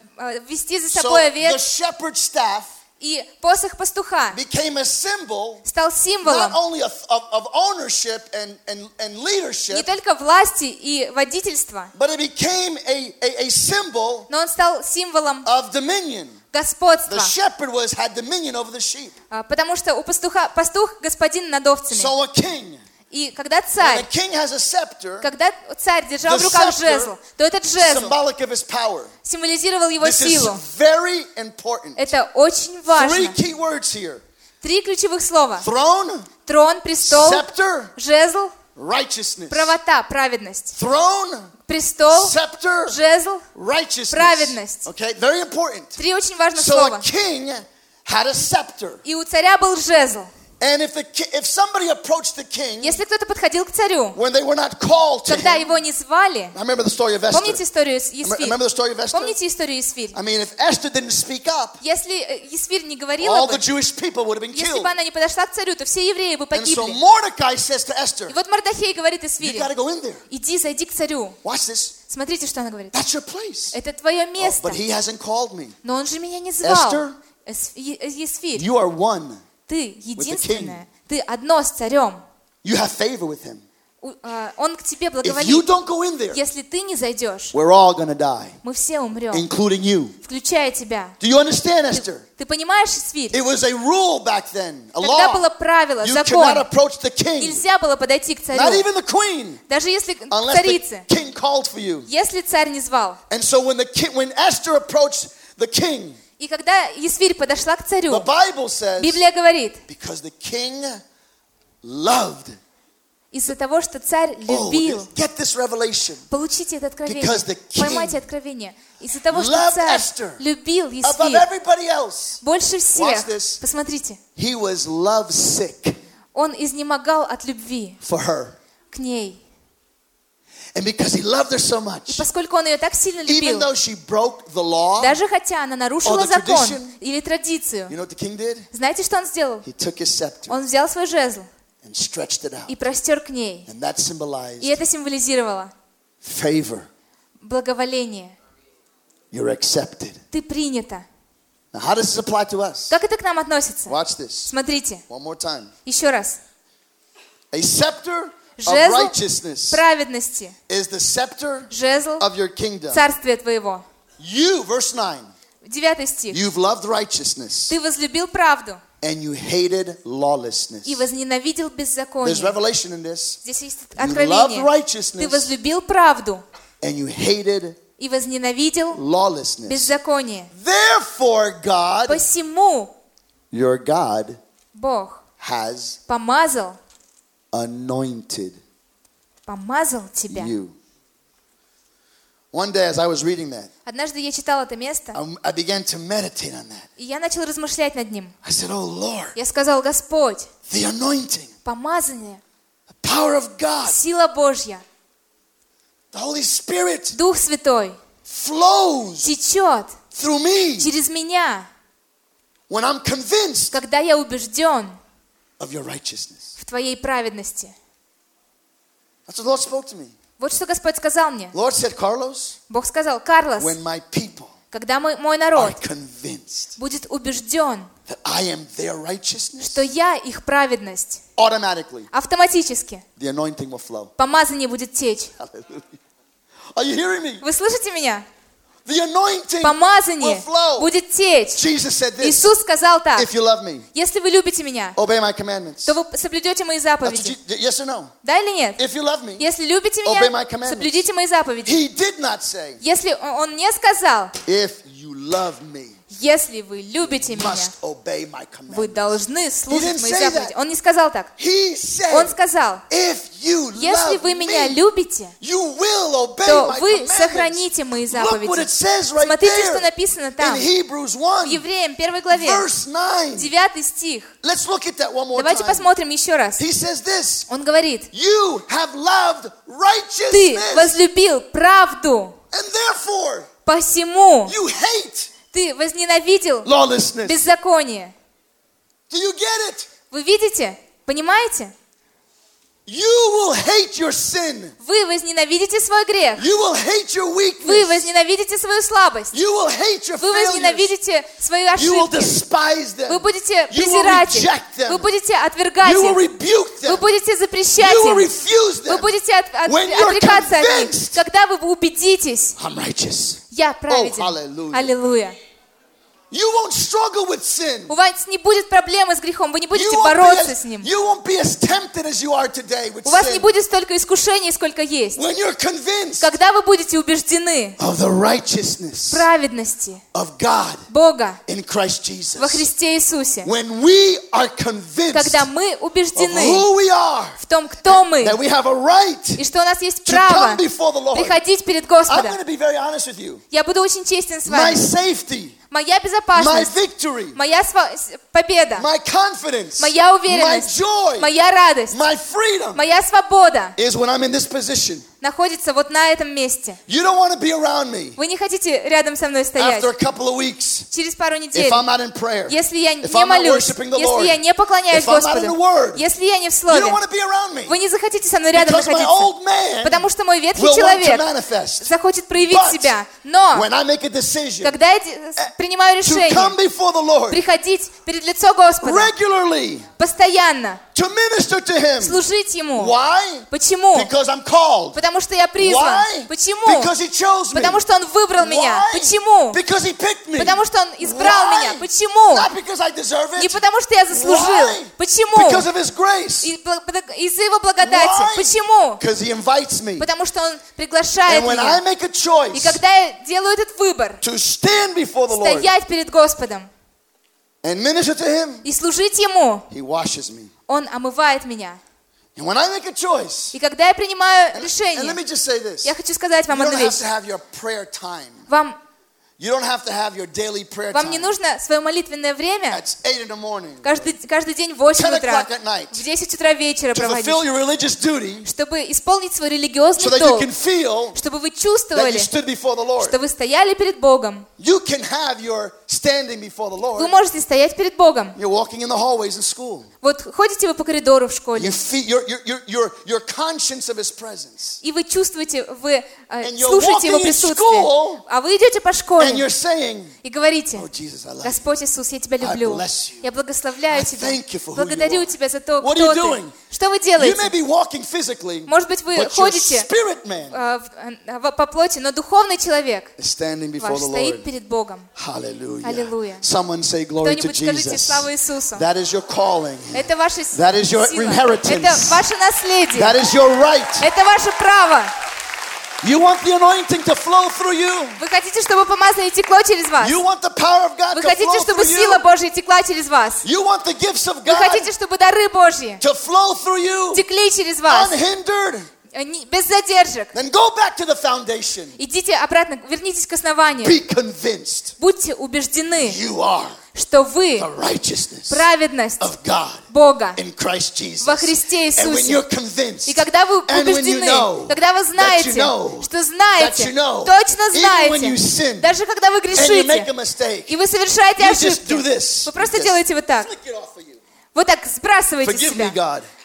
вести за So собой the овец. shepherd's staff И посох пастуха became a symbol стал not символом only of ownership and не leadership, только власти и водительства, but it became a symbol но он стал символом of dominion. The господства. shepherd had dominion over the sheep. Потому что у пастух господин над овцами. So a king, И когда when a царь, king has a scepter, когда царь держал The в руках scepter жезл, то этот жезл symbolic of his power. символизировал его This is силу. very important. Это очень Three важно. key words here. 3 ключевых слова. Throne, Трон, престол, scepter, жезл, righteousness. правота, праведность. Throne, Престол, scepter, жезл, righteousness. праведность. Okay, very important. 3 очень важных So a слова. king had a scepter. И у царя был жезл. And if somebody approached the king Если кто-то подходил к царю, when they were not called to когда him, его не звали, I remember the story of Esther. помните историю Есфирь? Remember the story of Esther? Помните историю Есфирь? I mean, if Esther didn't speak up, Если Есфирь не говорила all бы, the Jewish people would have been если killed. бы она не подошла к царю, то все евреи бы And so погибли. Mordecai says to Esther, И вот Мордохей говорит you Есфире, got to go in there. иди, зайди к царю. Watch this. Смотрите, что она говорит. That's your place. Это твое Oh, место. but he hasn't called me. Но он же меня не звал. Esther, Есфирь, you are one. ты единственная. Ты одно с царем. You have favor with him. Он к тебе If you благоволит. don't go in there, Если ты не зайдешь, we're all going to die, мы все умрем, including you. включая тебя. Do you understand, Esther? Ты понимаешь, Есфирь? It was a rule back then, a Тогда было law. правило, You закон. cannot approach the king, Нельзя было подойти к not царю. even the queen, Даже если unless the царице. king called for you. Если царь не звал. And so when Esther approached the king, И когда Есфирь подошла к the царю, Bible says, Библия говорит, because the king loved. из-за того, что царь Oh, любил. get this revelation. Получите это откровение. Because the king Поймайте откровение. Из-за того, что loved царь Esther любил Above Есфирь everybody else, больше всех. Watch this. Посмотрите. he was love sick Он изнемогал от любви for her. к ней. And because he loved her so И much, поскольку он ее так сильно even любил, though she broke the law, даже хотя она нарушила the закон tradition, или традицию, you know what the king did? знаете, что он сделал? He took his scepter Он взял свой жезл and stretched it и out. простер к ней. And that symbolized И это символизировало favor. благоволение. You're accepted. Ты принята. Now, how does this apply to us? Как это к нам относится? Watch this. Смотрите, One more time. еще раз. A scepter of Жезл righteousness праведности, is the scepter жезл of your kingdom. царствия твоего. You, verse 9, 9 стих. you've loved righteousness Ты возлюбил правду and you hated lawlessness. и возненавидел There's беззаконие. revelation in this. Здесь есть You loved откровение. Ты righteousness возлюбил правду and you hated и возненавидел lawlessness. беззаконие. Therefore, God, Посему your God, Бог has помазал anointed тебя. you. One day, as I was reading that, Однажды я читала это место, I began to meditate on that. и я начала размышлять над ним. I said, oh Lord, Я сказал: Господь, the anointing, помазание, the power of God, сила Божья, the Holy Spirit Дух Святой flows течет through me через меня, when I'm convinced когда я убежден of your righteousness. в Твоей праведности. That's what the Lord spoke to me. Вот что Господь сказал мне. Lord said, Carlos, Бог сказал: Карлос, when my people когда мой are народ convinced будет убежден, that I am their righteousness, что я их праведность, automatically автоматически the anointing will flow. помазание будет течь. Hallelujah. Are you hearing me? Вы слышите меня? The anointing will Помазание flow. будет течь. Jesus said this, Иисус сказал так: if you love me, если вы любите меня, obey my commandments. то вы соблюдете мои That's what заповеди. yes or no? Да или нет? If you love me, Если любите obey my меня, commandments. соблюдите мои заповеди. He did not say, Если Он не сказал: if you love me, если вы любите you меня, must obey my вы commandments. должны слушать мои say заповеди. that. Он не сказал так. He Он said, сказал: if you если love вы меня me, любите, you will obey то my вы commandments. сохраните мои Look what заповеди. it says right Смотрите, что there написано там. in Hebrews В 1, Евреям 1 главе, verse 9. 9 стих. Let's look at that one more Давайте time. посмотрим еще раз. He says this, Он говорит: you have loved ты righteousness, возлюбил правду, and therefore посему you hate ты возненавидел lawlessness. беззаконие. Do you get it? Вы видите? Понимаете? You will hate your sin. Вы возненавидите свой грех. You will hate your Вы weakness. возненавидите свою слабость. You will hate your Вы failures. возненавидите свои You will ошибки. despise them. Вы будете You will презирать их. reject them. Вы будете отвергать You will их. rebuke them. Вы будете запрещать You will их. refuse Вы them. будете When you're отрекаться от них. convinced. Когда вы убедитесь: I'm righteous. я праведен. hallelujah. Аллилуйя. You won't struggle with sin. У вас не будет проблемы с грехом. Вы не You будете won't, бороться be с ним. you won't be as tempted as you are today with У вас не sin. будет столько искушений, сколько есть. When you're convinced Когда вы будете убеждены of the в righteousness праведности of God Бога in Christ Jesus. во Христе Иисусе. When we are convinced Когда мы of убеждены who we are, в том, кто мы, that we have a right и что у нас есть to право come before the Lord. приходить перед I'm going Господом. to be very honest with you. Я буду очень честен с My вами. safety, Моя my безопасность, victory, моя победа, my confidence, моя my уверенность, joy, моя радость, my freedom моя свобода is when I'm in this position. находится вот на этом месте. You don't want to be around me Вы не хотите рядом со мной стоять after a couple of weeks через пару недель, if I'm not in prayer, если я if не I'm not молюсь, worshiping the если Lord, я не поклоняюсь if I'm not in the Господу, Word. если я не в You Слове. don't want to be around me Вы не захотите со мной рядом because my находиться, old man потому что мой ветхий will want to человек manifest. захочет проявить But себя. Но when I make a decision когда я принимаю to come решение before the Lord приходить перед лицо Господа regularly постоянно, to minister to Him, служить Ему. why? Почему? Because I'm called. Потому что я призван. Why? Почему? Because He chose me. Потому что Он выбрал меня. Why? Почему? Because He picked me. Потому что Он избрал Why? меня. Почему? Not because I deserve Не it. потому что я заслужил. Why? Почему? Because of His grace. Из-за Его благодати. Why? Почему? Because He invites me. Потому что Он приглашает And when I меня. make a И choice когда я делаю этот выбор, to stand before the Lord стоять перед Господом and minister to Him, и служить Ему, He washes me. Он омывает меня. And when I make a choice, И когда я принимаю and let решение, me just say this, я хочу сказать you вам don't одну have вещь. to have your prayer time. Вам You don't have to have your daily prayer Вам не time. нужно свое молитвенное время At 8 in the morning, каждый день в 8 10 утра, o'clock at night, в 10 утра вечера to проводить, fulfill your religious duty чтобы исполнить свой so религиозный that you долг, can feel чтобы вы that чувствовали, you stood before the Lord. что вы стояли перед Богом. You can have your standing before the Вы Lord. можете стоять перед Богом. You're walking in the hallways in school. Вот ходите вы по коридору в школе, You feel, you're conscious of His presence. и вы чувствуете, вы And you're слушаете Его walking in присутствие, school, а вы идете по And школе you're saying, и говорите: oh Jesus, I love you. Господь Иисус, я Тебя люблю, bless you. я благословляю I Тебя, thank you for who you благодарю are. Тебя за то, What are кто you Ты. doing? Что вы You may делаете? be walking physically, Может быть, вы but your ходите spirit man по плоти, но духовный человек is standing before ваш the стоит Lord. перед Богом. Hallelujah. Аллилуйя. Someone say glory to Кто-нибудь скажите Jesus. слава Иисусу. That is your calling. Это ваша That is your сила. inheritance. Это ваше наследие. That is your right. Это ваше право. You want the anointing to flow through you. Вы хотите, чтобы помазание текло через вас? You want the power of God Вы to хотите, flow чтобы through сила you. Божья текла через вас? You want the gifts of Вы God хотите, чтобы дары Божьи to flow through you текли через вас? unhindered. Без задержек. Then go back to the foundation. Идите обратно, вернитесь к основанию. Be convinced Будьте убеждены, you are что вы the righteousness праведность of God Бога in Christ Jesus. во Христе And when Иисусе. you're convinced, И когда вы and when you убеждены, know когда вы that знаете, you know, что знаете, that you know, точно even when you знаете, sin, даже когда вы and you make a грешите, mistake, и вы совершаете you just do ошибки, this. вы просто Just делаете вот так. flick it off of you. Вот так сбрасывайте с Forgive me, себя. God.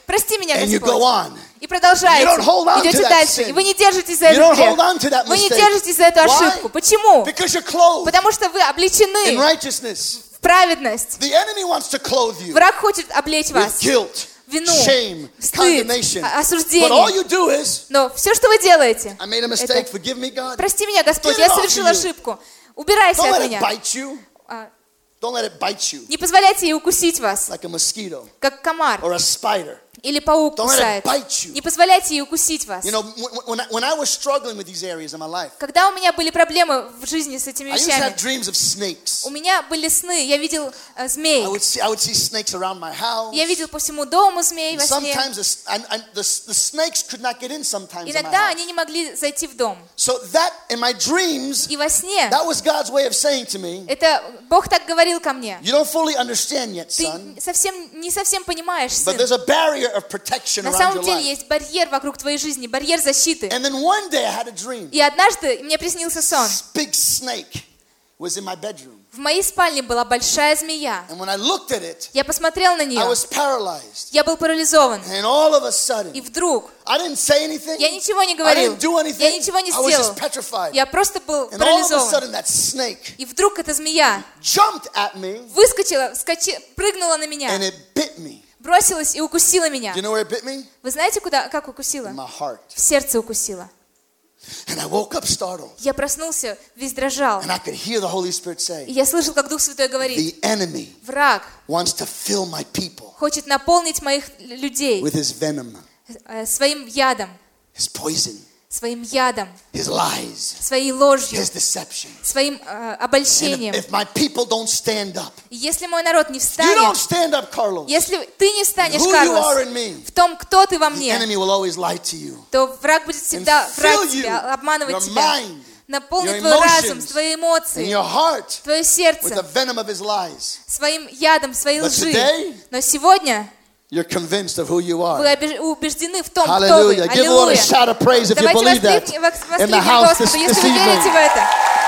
прости меня, And you Господь. go on. И продолжаете, You don't hold on to идете that дальше. sin. И вы не держитесь за You этот don't грех. hold on to that Вы не mistake. держитесь за эту Why? ошибку. Почему? Because you're clothed Потому что вы in облечены righteousness. в праведность. The enemy wants to clothe you Враг хочет облечь with вас guilt, вину, shame, стыд, condemnation. But all осуждение. you do is, Но все, что вы делаете, I made a mistake, forgive me, God. прости меня, Господь, Get я it off совершил you. ошибку. Убирайся Don't от let it меня. bite you. А, Don't let it bite you Не позволяйте ей укусить вас, like a mosquito как комар or a spider. или паук Don't let it кусает. bite you. Не позволяйте ей укусить вас. You know, when I was struggling with these areas in my life, Когда у меня были проблемы в жизни с этими I used to have вещами, dreams of snakes. у меня были сны, я видел змей. I would see snakes around my house. Я видел по всему дому змей во сне. Sometimes the snakes could not get in sometimes in my Иногда house. они не могли зайти в дом. So that, in my dreams, И во сне, that was God's way of saying to me, это Бог так говорил ко мне. you don't fully understand yet, Ты son, не совсем понимаешь, but сын. there's a barrier of protection На around самом your деле life. есть барьер вокруг твоей жизни, барьер защиты. And then one day I had a dream. И однажды мне приснился сон. Big snake was in my bedroom. В моей спальне была большая змея. And when I looked at it, Я посмотрел на I нее. was paralyzed. Я был парализован. And all of a sudden, И вдруг I didn't say anything. я ничего не I говорил. didn't do anything. Я ничего не I was just сделал. petrified. Я просто был And all of a парализован. sudden, that snake И вдруг эта змея jumped at me выскочила, прыгнула на and меня, it bit me. бросилась и укусила меня. Do you know where it bit me? Вы знаете, как укусила? In my heart. В сердце укусила. And I woke up startled. Я проснулся, весь дрожал. And I could hear the Holy Spirit И say, я слышал, как Дух Святой говорит: the enemy враг wants to fill my people хочет наполнить моих людей with his venom, своим ядом, his poison, своим ядом, his lies, своей ложью, his deception. своим And обольщением. if my people don't stand up, И если мой народ не you don't встанет, stand up, Carlos, если ты не встанешь, who you are Карлос, in me, в том, кто ты во the мне, enemy will always lie to you то враг будет всегда and врать fill you, тебя, обманывать your тебя, mind, наполнить your твой разум, emotions, твои and эмоции, your heart твое with the сердце venom of his lies. своим ядом, своей But лжи. today, Но сегодня you're convinced of who you вы are. убеждены в том, кто вы. Hallelujah. Give the Lord a Аллилуйя. shout of praise if you Давайте believe that воскликнем in the house Господу, this если вы верите в evening. это.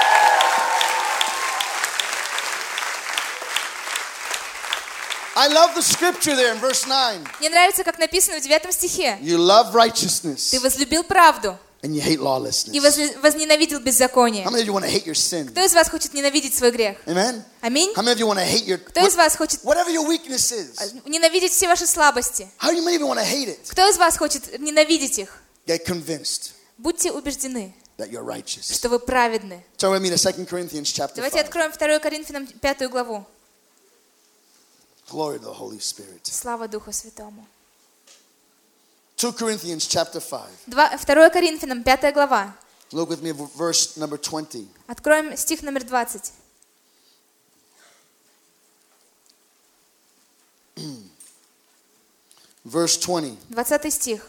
I love the scripture there in verse 9. Мне нравится, как написано в 9 стихе. You love righteousness Ты возлюбил правду and you hate и lawlessness. возненавидел беззаконие. How many of you want to hate your sin? Кто из вас хочет ненавидеть свой грех? Amen? Аминь. How many of you want to hate your, Кто из вас хочет whatever your weakness is? ненавидеть все ваши слабости? How many of you want to hate it? Кто из вас хочет ненавидеть их? Get convinced Будьте убеждены, that you're righteous. что вы праведны. Turn with me to 2 Corinthians chapter Давайте 5. откроем 2 Коринфянам 5 главу. Glory to the Holy Spirit. Слава Духу Святому. 2 Corinthians chapter 5. 2 Коринфянам 5 глава. Look with me at verse number 20. Откроем стих номер 20. Verse 20. 20 стих.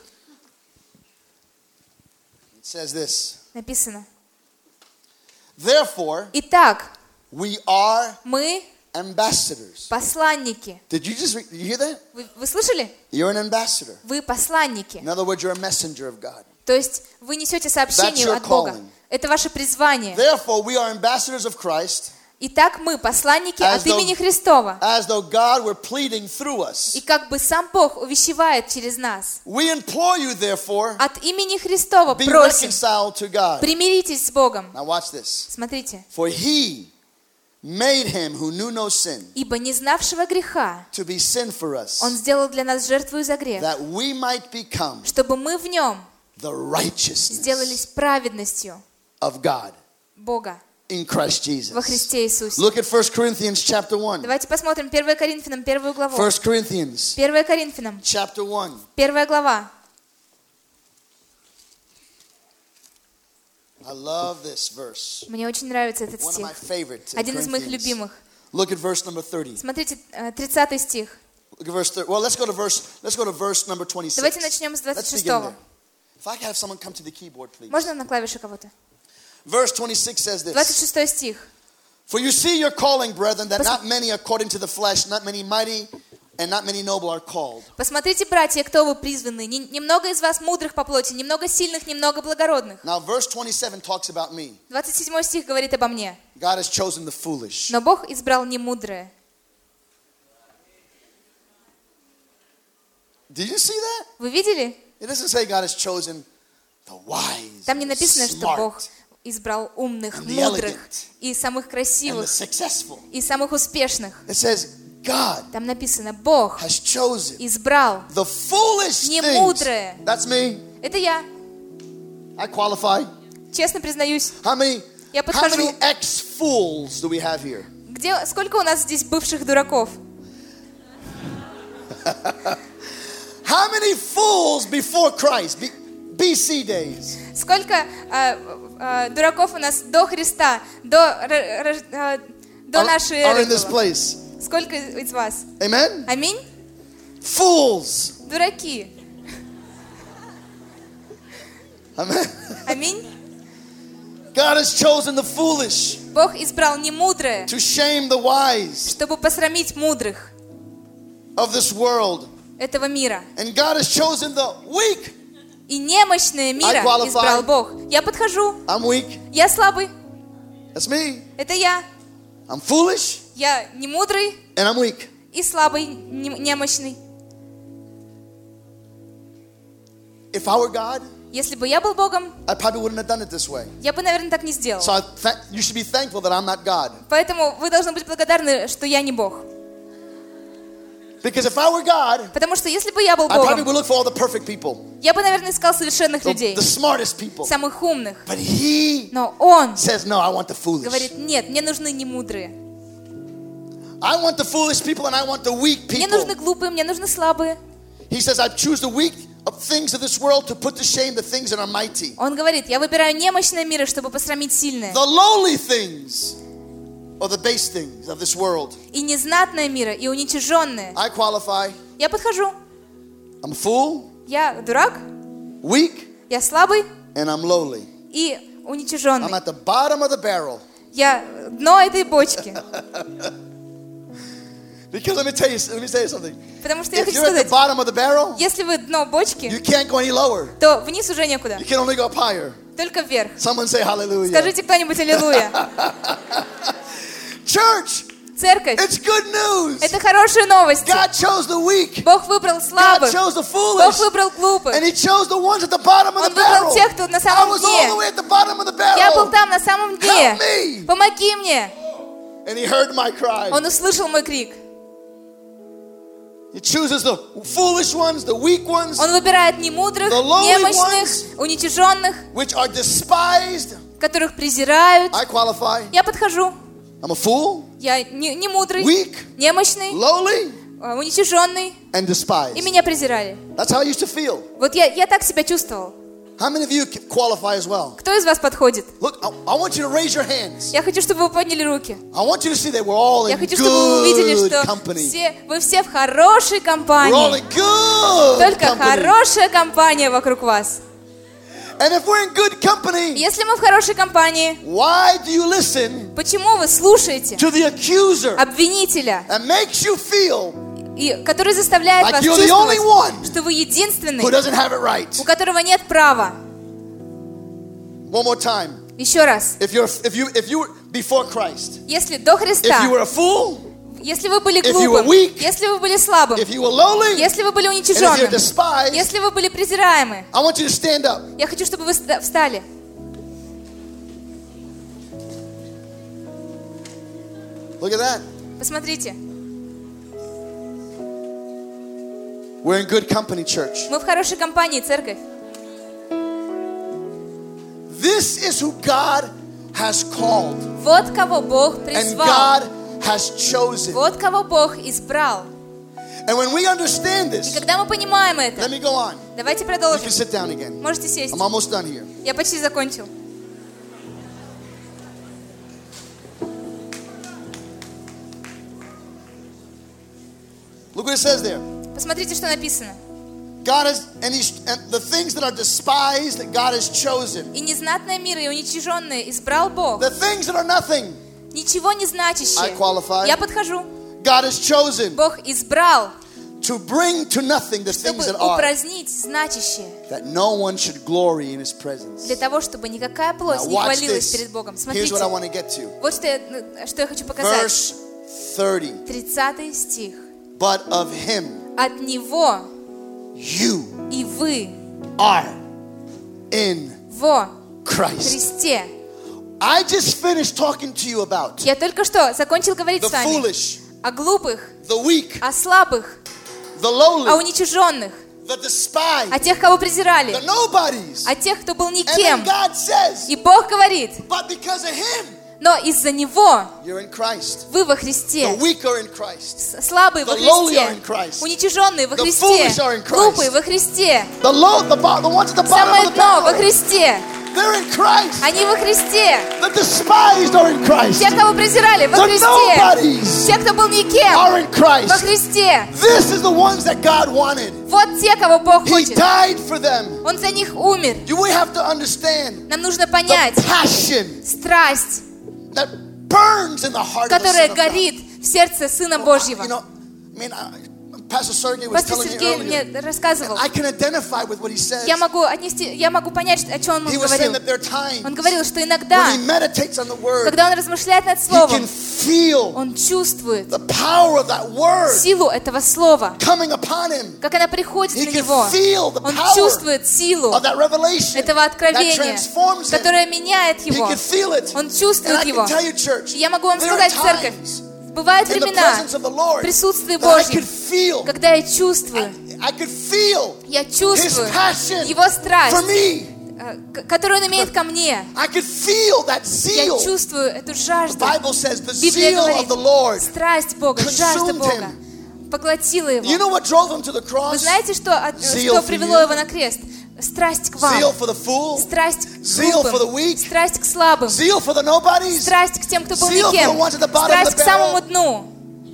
It says this. Написано: Therefore, Итак, we are мы ambassadors. посланники. Did you hear that? Вы слышали? You're an ambassador. Вы посланники. In other words, you're a messenger of God. То есть вы несете сообщение That's your от Бога. calling. Это ваше призвание. Therefore, we are ambassadors of Christ, Итак, мы посланники As от имени Христова. as though God were pleading through us. И как бы сам Бог увещевает через нас. We implore you, therefore, От имени Христова be просим, reconciled to God. примиритесь с Богом. Now watch this. Смотрите. For he made him who knew no sin Ибо не знавшего греха to be sin for us, Он сделал для нас жертву за грех, that we might become чтобы мы в Нем the righteousness сделались праведностью of God Бога in Christ во Jesus. Христе Иисусе. Look at 1 Corinthians chapter 1. Давайте посмотрим 1 Коринфянам 1 главу. 1 Corinthians 1 Коринфянам chapter 1. 1 глава. I love this verse. Мне очень нравится этот One of стих. my favorite. Один из моих Corinthians. любимых. Look at verse number 30. Смотрите, 30 стих. Look at verse 30. Well, let's go to verse number 26. Давайте начнем с Let's begin 26. there. If I could have someone come to the keyboard, please. Можно на клавише кого-то? Verse 26 says this. 26 стих. For you see your calling, brethren, that not many according to the flesh, not many mighty, and not many noble are called. Посмотрите, братья, кто вы призваны. Немного из вас мудрых по плоти, немного сильных, немного благородных. Now, verse 27 talks about me. 27 стих говорит обо мне. God has chosen the foolish. Но Бог избрал немудрое. Did you see that? Вы видели? It doesn't say God has chosen the wise, Там не and написано, the что smart, Бог избрал умных, and the мудрых elegant, и самых and the красивых, successful. и самых успешных. It says God Там написано, Бог has chosen избрал the foolish things. немудрое. That's me. Это я, I qualify. честно признаюсь. How many Я подхожу. ex-fools do we have here? Сколько у нас здесь бывших дураков? How many fools before Christ? BC days. Сколько дураков у нас до Христа, до нашей are эры in this было? place. Сколько из вас? Amen? Аминь? Fools. Дураки. Amen. Аминь? God has chosen the foolish Бог избрал немудрое, to shame the wise чтобы посрамить мудрых of this world. этого мира. And God has chosen the weak. И немощное мира I qualify. избрал Бог. Я подхожу, I'm weak. я слабый, That's me. это я. I'm foolish Я не мудрый and I'm weak. и слабый, немощный. If I were God, Если бы я был Богом, I probably wouldn't have done it this way. я бы, наверное, так не сделал. So you should be thankful that I'm not God. Поэтому вы должны быть благодарны, что я не Бог. Because if I were God, Потому что если бы я был I probably Богом, would look for all the perfect people, я бы, наверное, искал совершенных людей, the smartest people. самых умных. But He Но Он says, no, I want the foolish. говорит, нет, мне нужны не мудрые. I want the foolish people and I want the weak Мне people. нужны глупые, мне нужны слабые. He says, I choose the weak of things of this world to put to shame the things that are mighty. Он говорит, я выбираю немощное мира, чтобы посрамить сильное. The lowly things or the base things of this world. И незнатное мира, и уничиженное. I qualify. Я подхожу. I'm a fool, Я дурак, weak, я слабый and I'm lowly. и I'm уничиженный. at the bottom of the barrel. Я дно этой бочки. Because let me tell you something. Потому что я If хочу you're at the сказать, bottom of the barrel, если вы дно бочки, you can't go any lower. то вниз уже некуда, You can only go up higher. только вверх. Someone say hallelujah. Скажите кто-нибудь аллилуйя. Church, Церковь, it's good news. это хорошие новости. God chose the weak. Бог выбрал God слабых, chose the Бог foolish. выбрал глупых. And He chose the ones at the bottom of Он the выбрал barrel. тех, кто на I самом was all the дне. way at the bottom of the Я был barrel. там на самом дне. Help me. Помоги мне. And He heard my cry. Он услышал мой крик. He chooses the foolish ones, the weak ones, Он выбирает немудрых, The lowly немощных, ones. уничиженных, which are despised. которых презирают. I qualify. Я подхожу. I'm a fool, Я не мудрый, weak, немощный, lowly, уничиженный, and despised. и меня презирали. That's how I used to feel. Вот я так себя чувствовал. How many of you qualify as well? Кто из вас подходит? Look, I want you to raise your hands. Я хочу, чтобы вы подняли руки. I want you to see that we're all Я in хочу, чтобы вы увидели, good что company. вы все в хорошей We're all компании. in good Только company. хорошая компания вокруг вас. And if we're in good company, Если мы в хорошей компании, why do you listen почему вы слушаете to the accuser обвинителя, and makes you feel который заставляет like вас you're the only чувствовать, one что вы единственный, who doesn't have it right? у которого нет права? One more time. Еще раз. If you were before Christ, Если до if Христа, you were a fool, если вы были if you were глупым, weak, если вы были слабым, if you were lowly, если вы были and if you're уничиженным, despised, если вы были презираемы, I want you to stand up. я хочу, чтобы вы встали. Look at that. Посмотрите. We're in good company, church. Мы в хорошей компании, церковь. This is who God has called Вот кого Бог and призвал. God has chosen. Вот кого Бог избрал. And when we understand И this, когда мы понимаем let это, me go on. давайте You продолжим. can sit down again. Можете сесть. I'm almost done here. Я почти закончил. Look what it says there. Посмотрите, что написано. God has, and the things that are despised, that God has chosen. И незнатное мира, и уничиженное избрал Бог. The things that are nothing, Ничего не I значащее. qualify. Я подхожу. God has chosen Бог избрал, to bring to nothing the чтобы things that are, упразднить значащее. that no one should glory in His presence. Для того, чтобы никакая плоть Now не watch хвалилась this. перед Богом. Here's what I Смотрите. want to get to. Вот что я хочу показать. Verse 30. 30 стих. But of Him От Него you И вы are in во Christ. Христе. I just finished talking to you about Я только что закончил говорить the с вами foolish, о глупых, the weak, о слабых, the о lowly, уничиженных, the despised, о тех, кого презирали, the nobodies. о тех, кто был And then никем. God says, И Бог говорит, but because of him, но из-за Него you're in Christ. вы во The Христе. weak are in Christ. Слабые во The lowly are Христе, in Christ. уничиженные во The Христе, foolish are in Christ. глупые во Христе, The ones at the самое bottom of the дно во barrel, Христе. they're in Christ. Они во Христе. The despised are in Christ. Те, кого презирали, во The Христе. nobodies Те, кто был никем, are in во Christ. Христе. This is the ones that God wanted. Вот те, кого Бог He хочет. died for them. Он за них умер. We have to understand Нам нужно the понять passion страсть, that burns in the heart of the которая Son of God. горит в сердце Сына You Божьего. know, Pastor Sergey was Пастор telling me Сергей earlier. мне рассказывал. I can identify with what he says. Я могу понять, о чем он He was saying говорил. that there are times Он говорил, что иногда, when he meditates on the word, когда он размышляет над he can Словом, feel он чувствует the power of that word силу этого Слова, coming upon him. как она приходит He на can него. feel the Он power чувствует силу of that revelation этого that откровения, transforms him. которое меняет He его. can feel it. Он And чувствует I его. can tell you, church, И я могу вам there are сказать, церковь, times бывают in the времена presence of the Lord в присутствии that I Божьем, could feel, когда я чувствую, I could feel я his чувствую passion его страсть, for me. которую он имеет ко мне. I could feel that Я zeal. чувствую эту The жажду. Bible says the Библия zeal of говорит, the Lord. страсть Бога, жажда consumed Бога поглотила You его. know what drove him to the Вы cross? знаете, что Zeal for привело you. его на крест? Страсть к Zeal вам, for the fool, страсть к Zeal for the глупым, weak. страсть к слабым, zeal for the nobodies. страсть к тем, кто был Zeal for никем, the ones at the bottom of страсть the к самому barrel. дну.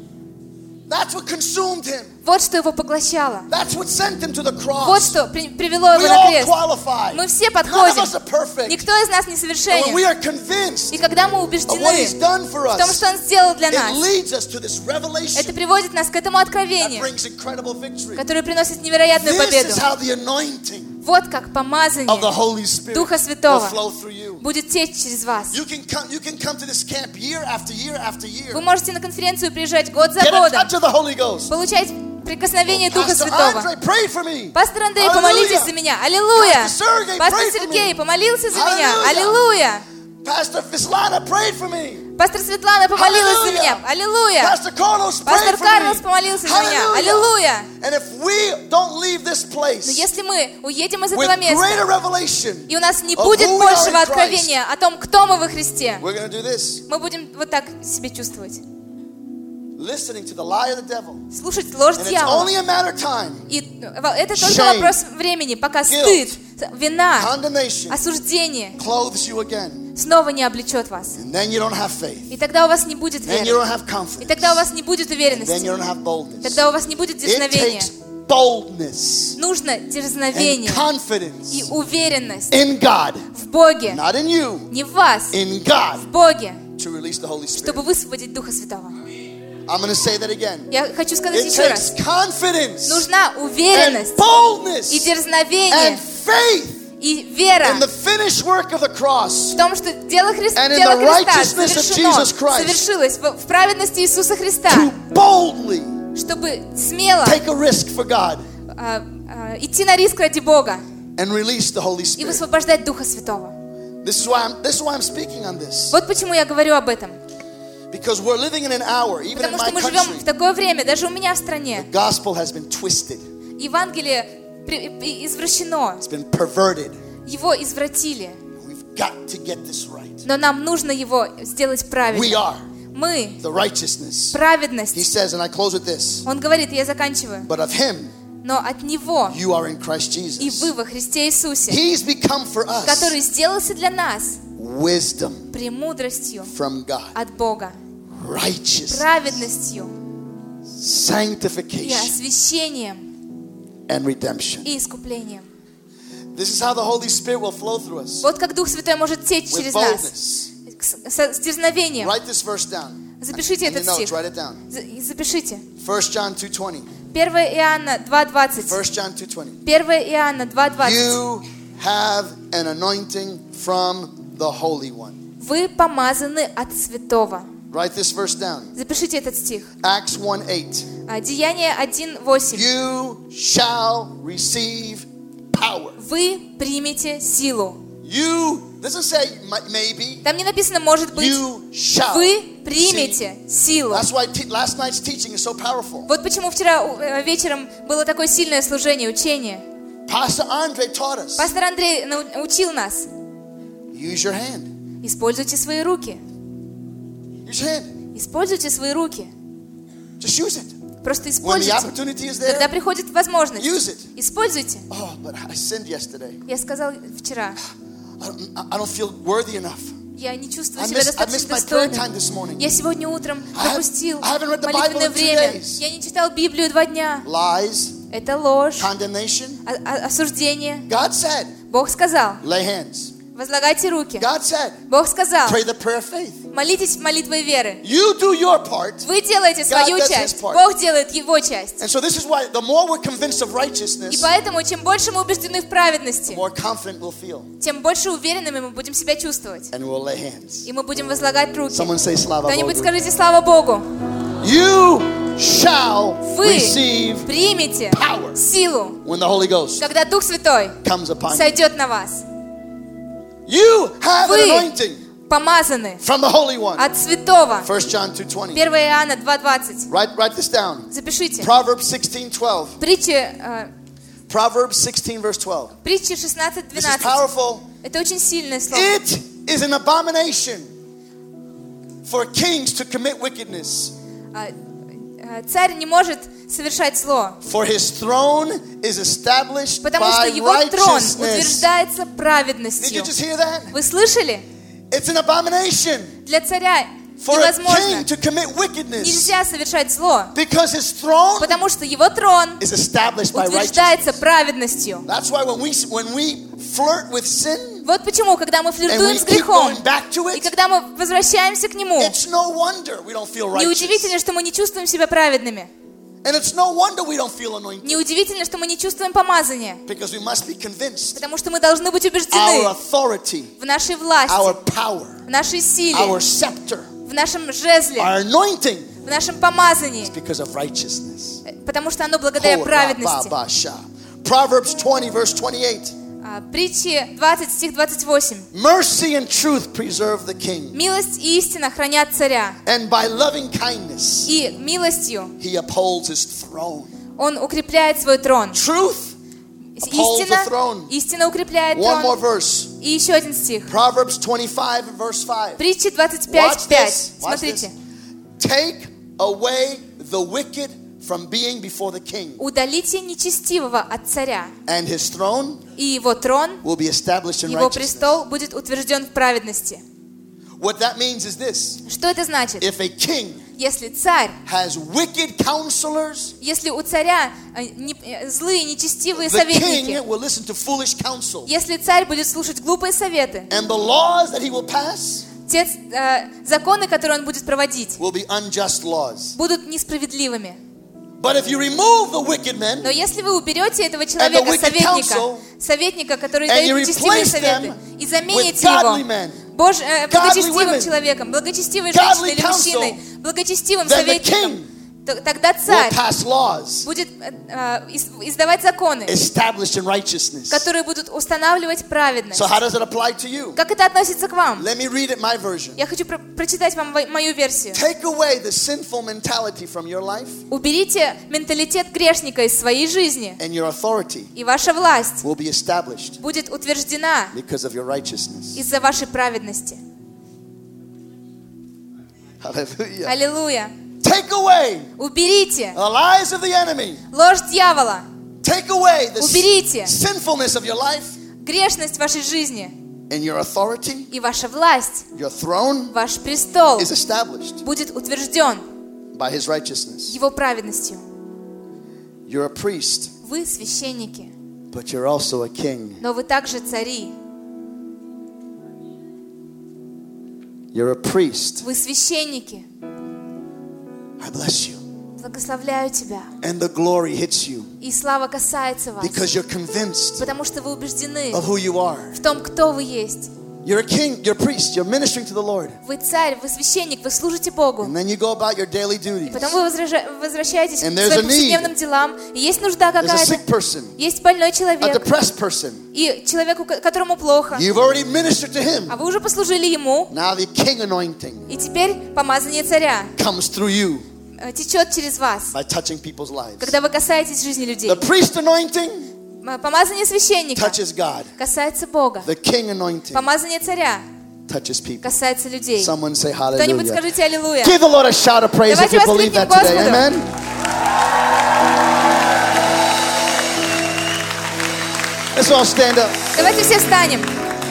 That's what consumed him. Вот что его поглощало. That's what sent him to the cross. Вот что привело его We на all крест. qualify. Мы все None of подходим. us are perfect. Никто из нас не And when we совершенен. are convinced И когда мы of what убеждены he's done for в том, us, что Он сделал для it нас, leads us to this revelation это приводит нас к этому that откровению, brings incredible victory. которое приносит невероятную This победу. is how the anointing Вот как of the помазание Holy Spirit Духа will Святого flow through you. будет течь через вас. You can come to this camp year after year after year. Вы можете на конференцию приезжать год за Get a годом, touch of the Holy Ghost. получать прикосновение Духа Pastor Святого. Andre, pray for me. Пастор Андрей, Hallelujah. помолитесь за меня. Аллилуйя. Pastor Sergey, Пастор pray for Сергей, me. помолился за меня. Hallelujah. Аллилуйя. Pastor Vislana prayed for me. Пастор Светлана помолилась за меня. Аллилуйя. Pastor Carlos prayed Пастор for Карлос me. помолился за меня. Hallelujah. Аллилуйя. And if we don't leave this Но place если мы уедем из with этого места, greater revelation, и у нас не of будет who we are in большего Christ, откровения о том, кто мы во Христе, we're going to do this. мы будем вот так себя чувствовать. Listening to the lie of the devil. Слушать ложь And it's дьявола. only a matter of time. И это только Shame, вопрос времени, пока guilt, стыд, вина, Condemnation осуждение clothes you again. снова не облечет вас. And then you don't have faith. И тогда у вас не будет Then you веры. don't have И confidence. тогда у вас не будет Then you уверенности. don't have boldness. Тогда у вас не будет It дерзновения. takes boldness Нужно and дерзновение и confidence уверенность in God, в Боге. not in you, Не в вас, in God, в Боге, to release the Holy Spirit. чтобы высвободить Духа Святого. I'm going to say that again. Я хочу сказать It еще takes раз. confidence Нужна and уверенность boldness и дерзновение and faith и вера in the finished work of the cross в том, что дело Христа and in the Христа righteousness of Jesus совершено, Christ. совершилось в праведности Иисуса Христа, to boldly чтобы смело take a risk for God идти на риск ради Бога and release the Holy и Spirit. высвобождать Духа Святого. This is why I'm speaking on this. Вот почему я говорю об этом. Because we're living in an hour, even in Потому my что мы живем в country, такое время, даже у меня в the стране, gospel has been twisted. Евангелие извращено, It's been perverted. его извратили. We've got to get this right. Но нам нужно его сделать We правильно. are Мы, the righteousness. He праведность. says, and I close with this, Он говорит, я заканчиваю, but of him но от Него you are in Christ и Jesus. вы во Христе Иисусе, He's become for us который сделался для нас wisdom премудростью from God, от Бога, righteousness, праведностью и sanctification, освящением and redemption. и искуплением. This is how the Holy Spirit will flow through us. Вот как Дух Святой может течь With через нас boldness. с дерзновением. Write this verse down. Запишите In your этот notes, стих. write it down. Запишите. 1 John 2:20. 1 Иоанна 2:20. 1 John 2:20. 1 Иоанна 2:20. You have an anointing from the Holy One. Вы помазаны от Святого. Write this verse down. Запишите этот стих. Acts 1:8. Деяние 1:8. You shall receive power. Вы примете силу. You doesn't say maybe. Там не написано «может быть». You shall. Вы примете силу. That's why last night's teaching is so powerful. Вот почему вчера вечером было такое сильное служение, учение. Pastor Andre taught us. Пастор Андрей научил нас. Use your hand. Используйте свои руки. Use your hand. Используйте свои руки. Just use it. Просто When the используйте. opportunity is there, Когда приходит возможность, use it. используйте. Oh, but I sinned yesterday. Я сказал вчера, I don't feel worthy enough. я не чувствую I себя missed достаточно my prayer time достойным. this morning. Я сегодня утром пропустил I haven't read the Bible молитвенное in 2 время. days. Я не читал Библию 2 дня. Lies, Это ложь, condemnation. осуждение. God said, Бог сказал, lay hands. возлагайте руки. God said, Бог сказал, pray the prayer of faith. молитесь молитвой веры. You do your part. Вы делаете свою God does часть, his part. Бог делает его часть. And so this is why the more we're convinced of И righteousness, поэтому, чем больше мы убеждены в the праведности, more confident we'll feel. тем больше уверенными мы будем себя чувствовать. And we'll lay hands. И мы будем возлагать руки. Someone say slava Кто-нибудь Bogu. скажите «Слава Богу». You shall Вы receive примете power силу, when the Holy Ghost когда Дух Святой comes upon you. сойдет на вас. You have an Вы anointing помазаны from the Holy One. от Святого. 1 John 2:20. 1 Иоанна 2:20. Write this down. Запишите. Proverbs 16:12. Proverbs 16 verse 12. Притчи This is 16:12. powerful. Это очень сильное слово. It is an abomination for kings to commit wickedness, Царь не может совершать зло, for his throne is established потому что by его трон righteousness. утверждается Did you праведностью. just hear that? Вы слышали? It's an abomination Для царя for a невозможно, king to commit wickedness, нельзя совершать зло, because his throne потому что его трон is established by утверждается righteousness. праведностью. That's why when we flirt with sin Вот почему, когда мы and флиртуем we с keep грехом, going back to и it, когда мы возвращаемся к нему, it's no wonder we don't feel righteous. неудивительно, что мы не чувствуем себя праведными. And it's no wonder we don't feel anointed, Неудивительно, что мы не чувствуем помазания, because we must be convinced потому что мы должны быть our убеждены authority, в нашей our власти, power, в нашей силе, our scepter, в нашем жезле, our anointing в нашем помазании, because of righteousness. потому что оно благодаря праведности. Proverbs 20 verse 28. Притчи 20, стих 28. Mercy and truth preserve the king, Милость и истина хранят царя, and by loving kindness и милостью he upholds his throne. он укрепляет свой трон. Truth upholds the throne. Истина укрепляет One more трон. verse. И еще один стих. Proverbs 25 verse 5. Притчи Watch 25:5. this. Watch Смотрите. this. Take away the wicked from being before the king, Удалите нечестивого от царя, and his throne и его трон, will be established in его righteousness. престол будет утвержден в праведности. What that means is this. Что это значит? If a king Если царь, has wicked counselors, если у царя злые, нечестивые the king советники, will listen to foolish counsel. если царь будет слушать глупые советы, And the laws that he will pass те законы, которые он будет проводить, will be unjust laws. будут несправедливыми. But if you remove the wicked men Но если вы уберете этого человека, советника, который and you дает нечестивые replace советы, them и with замените godly его men, благочестивым women, человеком, благочестивой godly женщиной или мужчиной, counsel, благочестивым then the советником, king тогда will царь pass laws будет издавать законы, established in righteousness. которые будут устанавливать праведность. So how does it apply to you? Как это относится к вам? Let me read it my version. Я хочу прочитать вам мою версию. Take away the sinful mentality from your life, Уберите менталитет грешника из своей жизни, and your authority и ваша власть will be established будет утверждена because of your righteousness. из-за вашей праведности. Hallelujah. Аллилуйя. Take away Уберите the lies of the enemy. ложь дьявола, Take away the уберите sinfulness of your life, грешность вашей жизни, and your authority, и ваша власть, your throne ваш престол is established будет утвержден by his righteousness. его праведностью. You're a priest, Вы священники, but you're also a king. но вы также цари. You're a priest. Вы священники. I bless you. Благословляю тебя. And the glory hits you И слава касается вас, because you're convinced потому что вы убеждены of who you are. в том, кто вы есть. You're a king, you're a priest, you're ministering to the Lord. Вы царь, вы священник, вы служите Богу. And then you go about your daily И duties. потом вы возвращаетесь к And there's своим a повседневным делам. И есть нужда There's a какая-то. sick person, Есть больной a человек. depressed person. И человеку, которому плохо. You've already ministered to him. А вы уже послужили ему. Now the king anointing И теперь помазание царя comes through you течет через вас, by touching people's lives. когда вы касаетесь жизни людей. The priest anointing Помазание священника touches God. касается Бога. The king anointing Помазание царя touches people. касается людей. Someone say Кто-нибудь hallelujah. скажите аллилуйя. Give the Lord a shout of praise if Давайте you believe that воскликнем today. Господу. Amen. Let's all stand up. Давайте все встанем.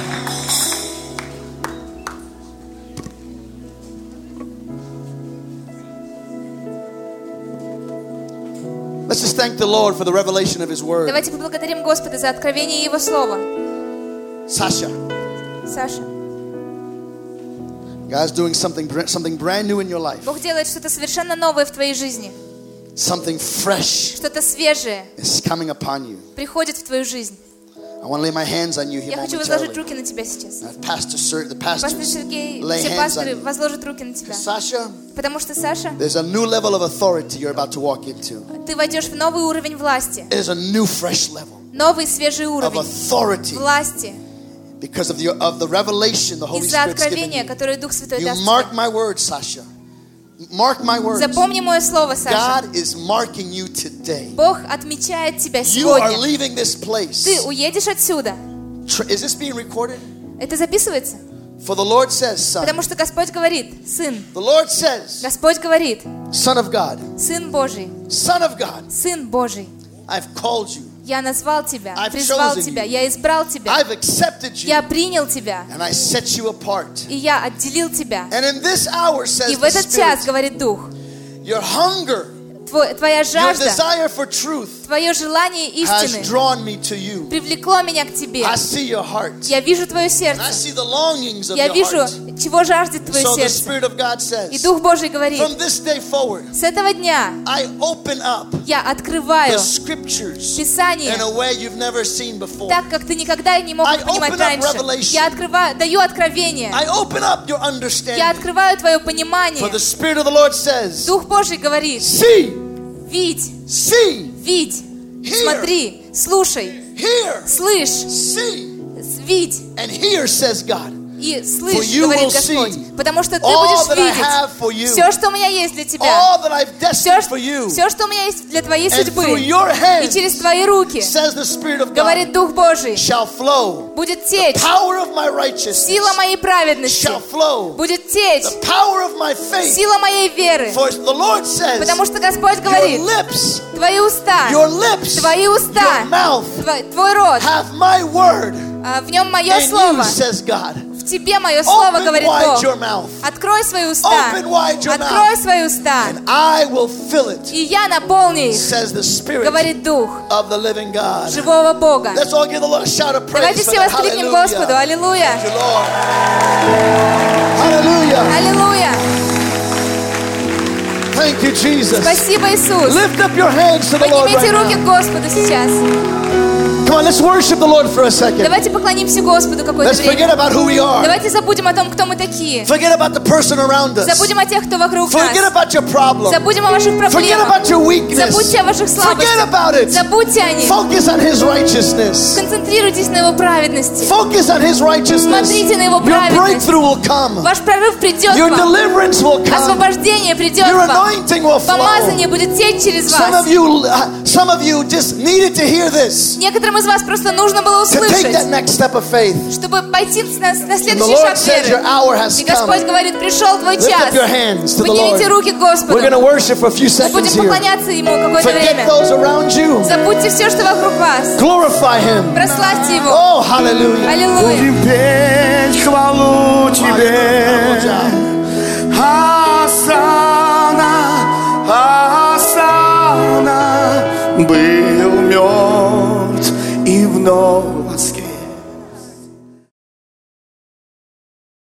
Let's just thank the Lord for the revelation of His word. Давайте поблагодарим Господа за откровение Его Слова. Sasha, Саша, God's doing something brand new in your life. Бог делает что-то совершенно новое в твоей жизни. Something fresh Что-то свежее is coming upon you. приходит в твою жизнь. I want to lay my hands on you here Я хочу возложить momentarily. руки на тебя сейчас. The Пастор pastors Сергей, lay все hands on пасторы you. возложат руки на тебя. Sasha, Потому что, Саша, there's a new level of authority you're about to walk into. ты войдешь в новый уровень власти. There's a new fresh level Новый свежий of уровень authority власти. because of the revelation the Holy Из-за Spirit's given откровения, you. которое Дух Святой You даст mark тебе. my words, Sasha. Mark my words. Запомни мое слово, Саша. God is marking you today. Бог отмечает тебя You are сегодня. leaving this place. Ты уедешь отсюда. Is this being recorded? Это записывается? For the Lord says, son. Потому что Господь говорит, Сын. The Lord says, Господь говорит, Son of God. Сын Божий, Son of God. Сын Божий. I've called you. Я назвал тебя, I've призвал chosen тебя, you. я избрал тебя, I've accepted you. я принял тебя, And I set you apart. и я отделил тебя. And in this hour, says И в the этот час, Spirit, говорит Дух, your hunger, твоя your жажда, desire for truth твое желание has истины drawn me to you. привлекло меня к тебе. I see your heart. Я вижу твое And I сердце. see the longings of Я your вижу, heart. чего жаждет твое So the сердце. Spirit of God И says, Дух Божий говорит, from this day forward, с этого дня I open up я открываю the scriptures Писание in a way you've never seen before. так, как ты никогда не мог I понимать open up раньше. revelation. Я даю откровение. I open up your Я understanding. открываю твое For понимание. the Spirit of the Lord says, Дух Божий говорит, see, видь, see, видь, Hear. смотри, слушай, hear, слышь, see, видь and hear, says God. и For слышь, you говорит will Господь. see Потому что ты all будешь that I have for видеть you. все, что у меня есть для тебя. All that I've destined for you. Все, что у меня есть для твоей And судьбы. through your И hands, через твои руки, says the Spirit of говорит God, Дух Божий, shall flow. будет течь. Power of my righteousness Сила моей праведности shall flow. будет течь. The power of my faith. Сила моей веры. For the Lord says, Потому что Господь your говорит, lips, твои уста, your lips, твои уста, your mouth твой рот, have my word в нем мое in слово. you, says God. В тебе мое слово, Open говорит wide your Бог. mouth, Открой свои уста. Open wide your Открой mouth. свои уста. and I will fill it, И я наполню их, says the Spirit говорит Дух of the living God. живого Бога. Let's all give the Lord a shout of praise Давайте for все that. воскликнем Господу. Hallelujah. Аллилуйя. Thank you, Lord. Hallelujah. Аллилуйя. Thank you, Jesus. Спасибо, Иисус. Lift up your hands to the Lord Поднимите right руки к now. Господу сейчас. Come on, let's worship the Lord for a second. Давайте поклонимся Господу какое-то Let's forget время. about who we are. Давайте забудем о том, кто мы такие. Forget about the person around us. Забудем о тех, кто вокруг Forget нас. about your problem. Забудем о ваших Forget проблемах. about your weakness. Забудьте о ваших Forget слабостях. about it. Забудьте о них. Focus on His righteousness. Концентрируйтесь на Его праведности. Focus on His righteousness. Смотрите на Его Your праведность. breakthrough will come. Ваш прорыв придет Your к вам. deliverance will come. Освобождение придет Your к вам. anointing will flow. Помазание будет течь через Some вас. of you just needed to hear this Некоторым из вас просто нужно было to take услышать, that next step of faith. чтобы пойти на And the следующий Lord шаг says your веры. hour has И come. Господь говорит, пришел твой Lift час. up your hands to the Поднимите Lord. руки к Господу. We're going to worship for a few Мы seconds будем here. поклоняться Ему какое-то Forget время. those around you. Забудьте все, что вокруг вас. Glorify Him. Прославьте Его. Oh, hallelujah. Аллилуйя. Будем петь хвалу Тебе.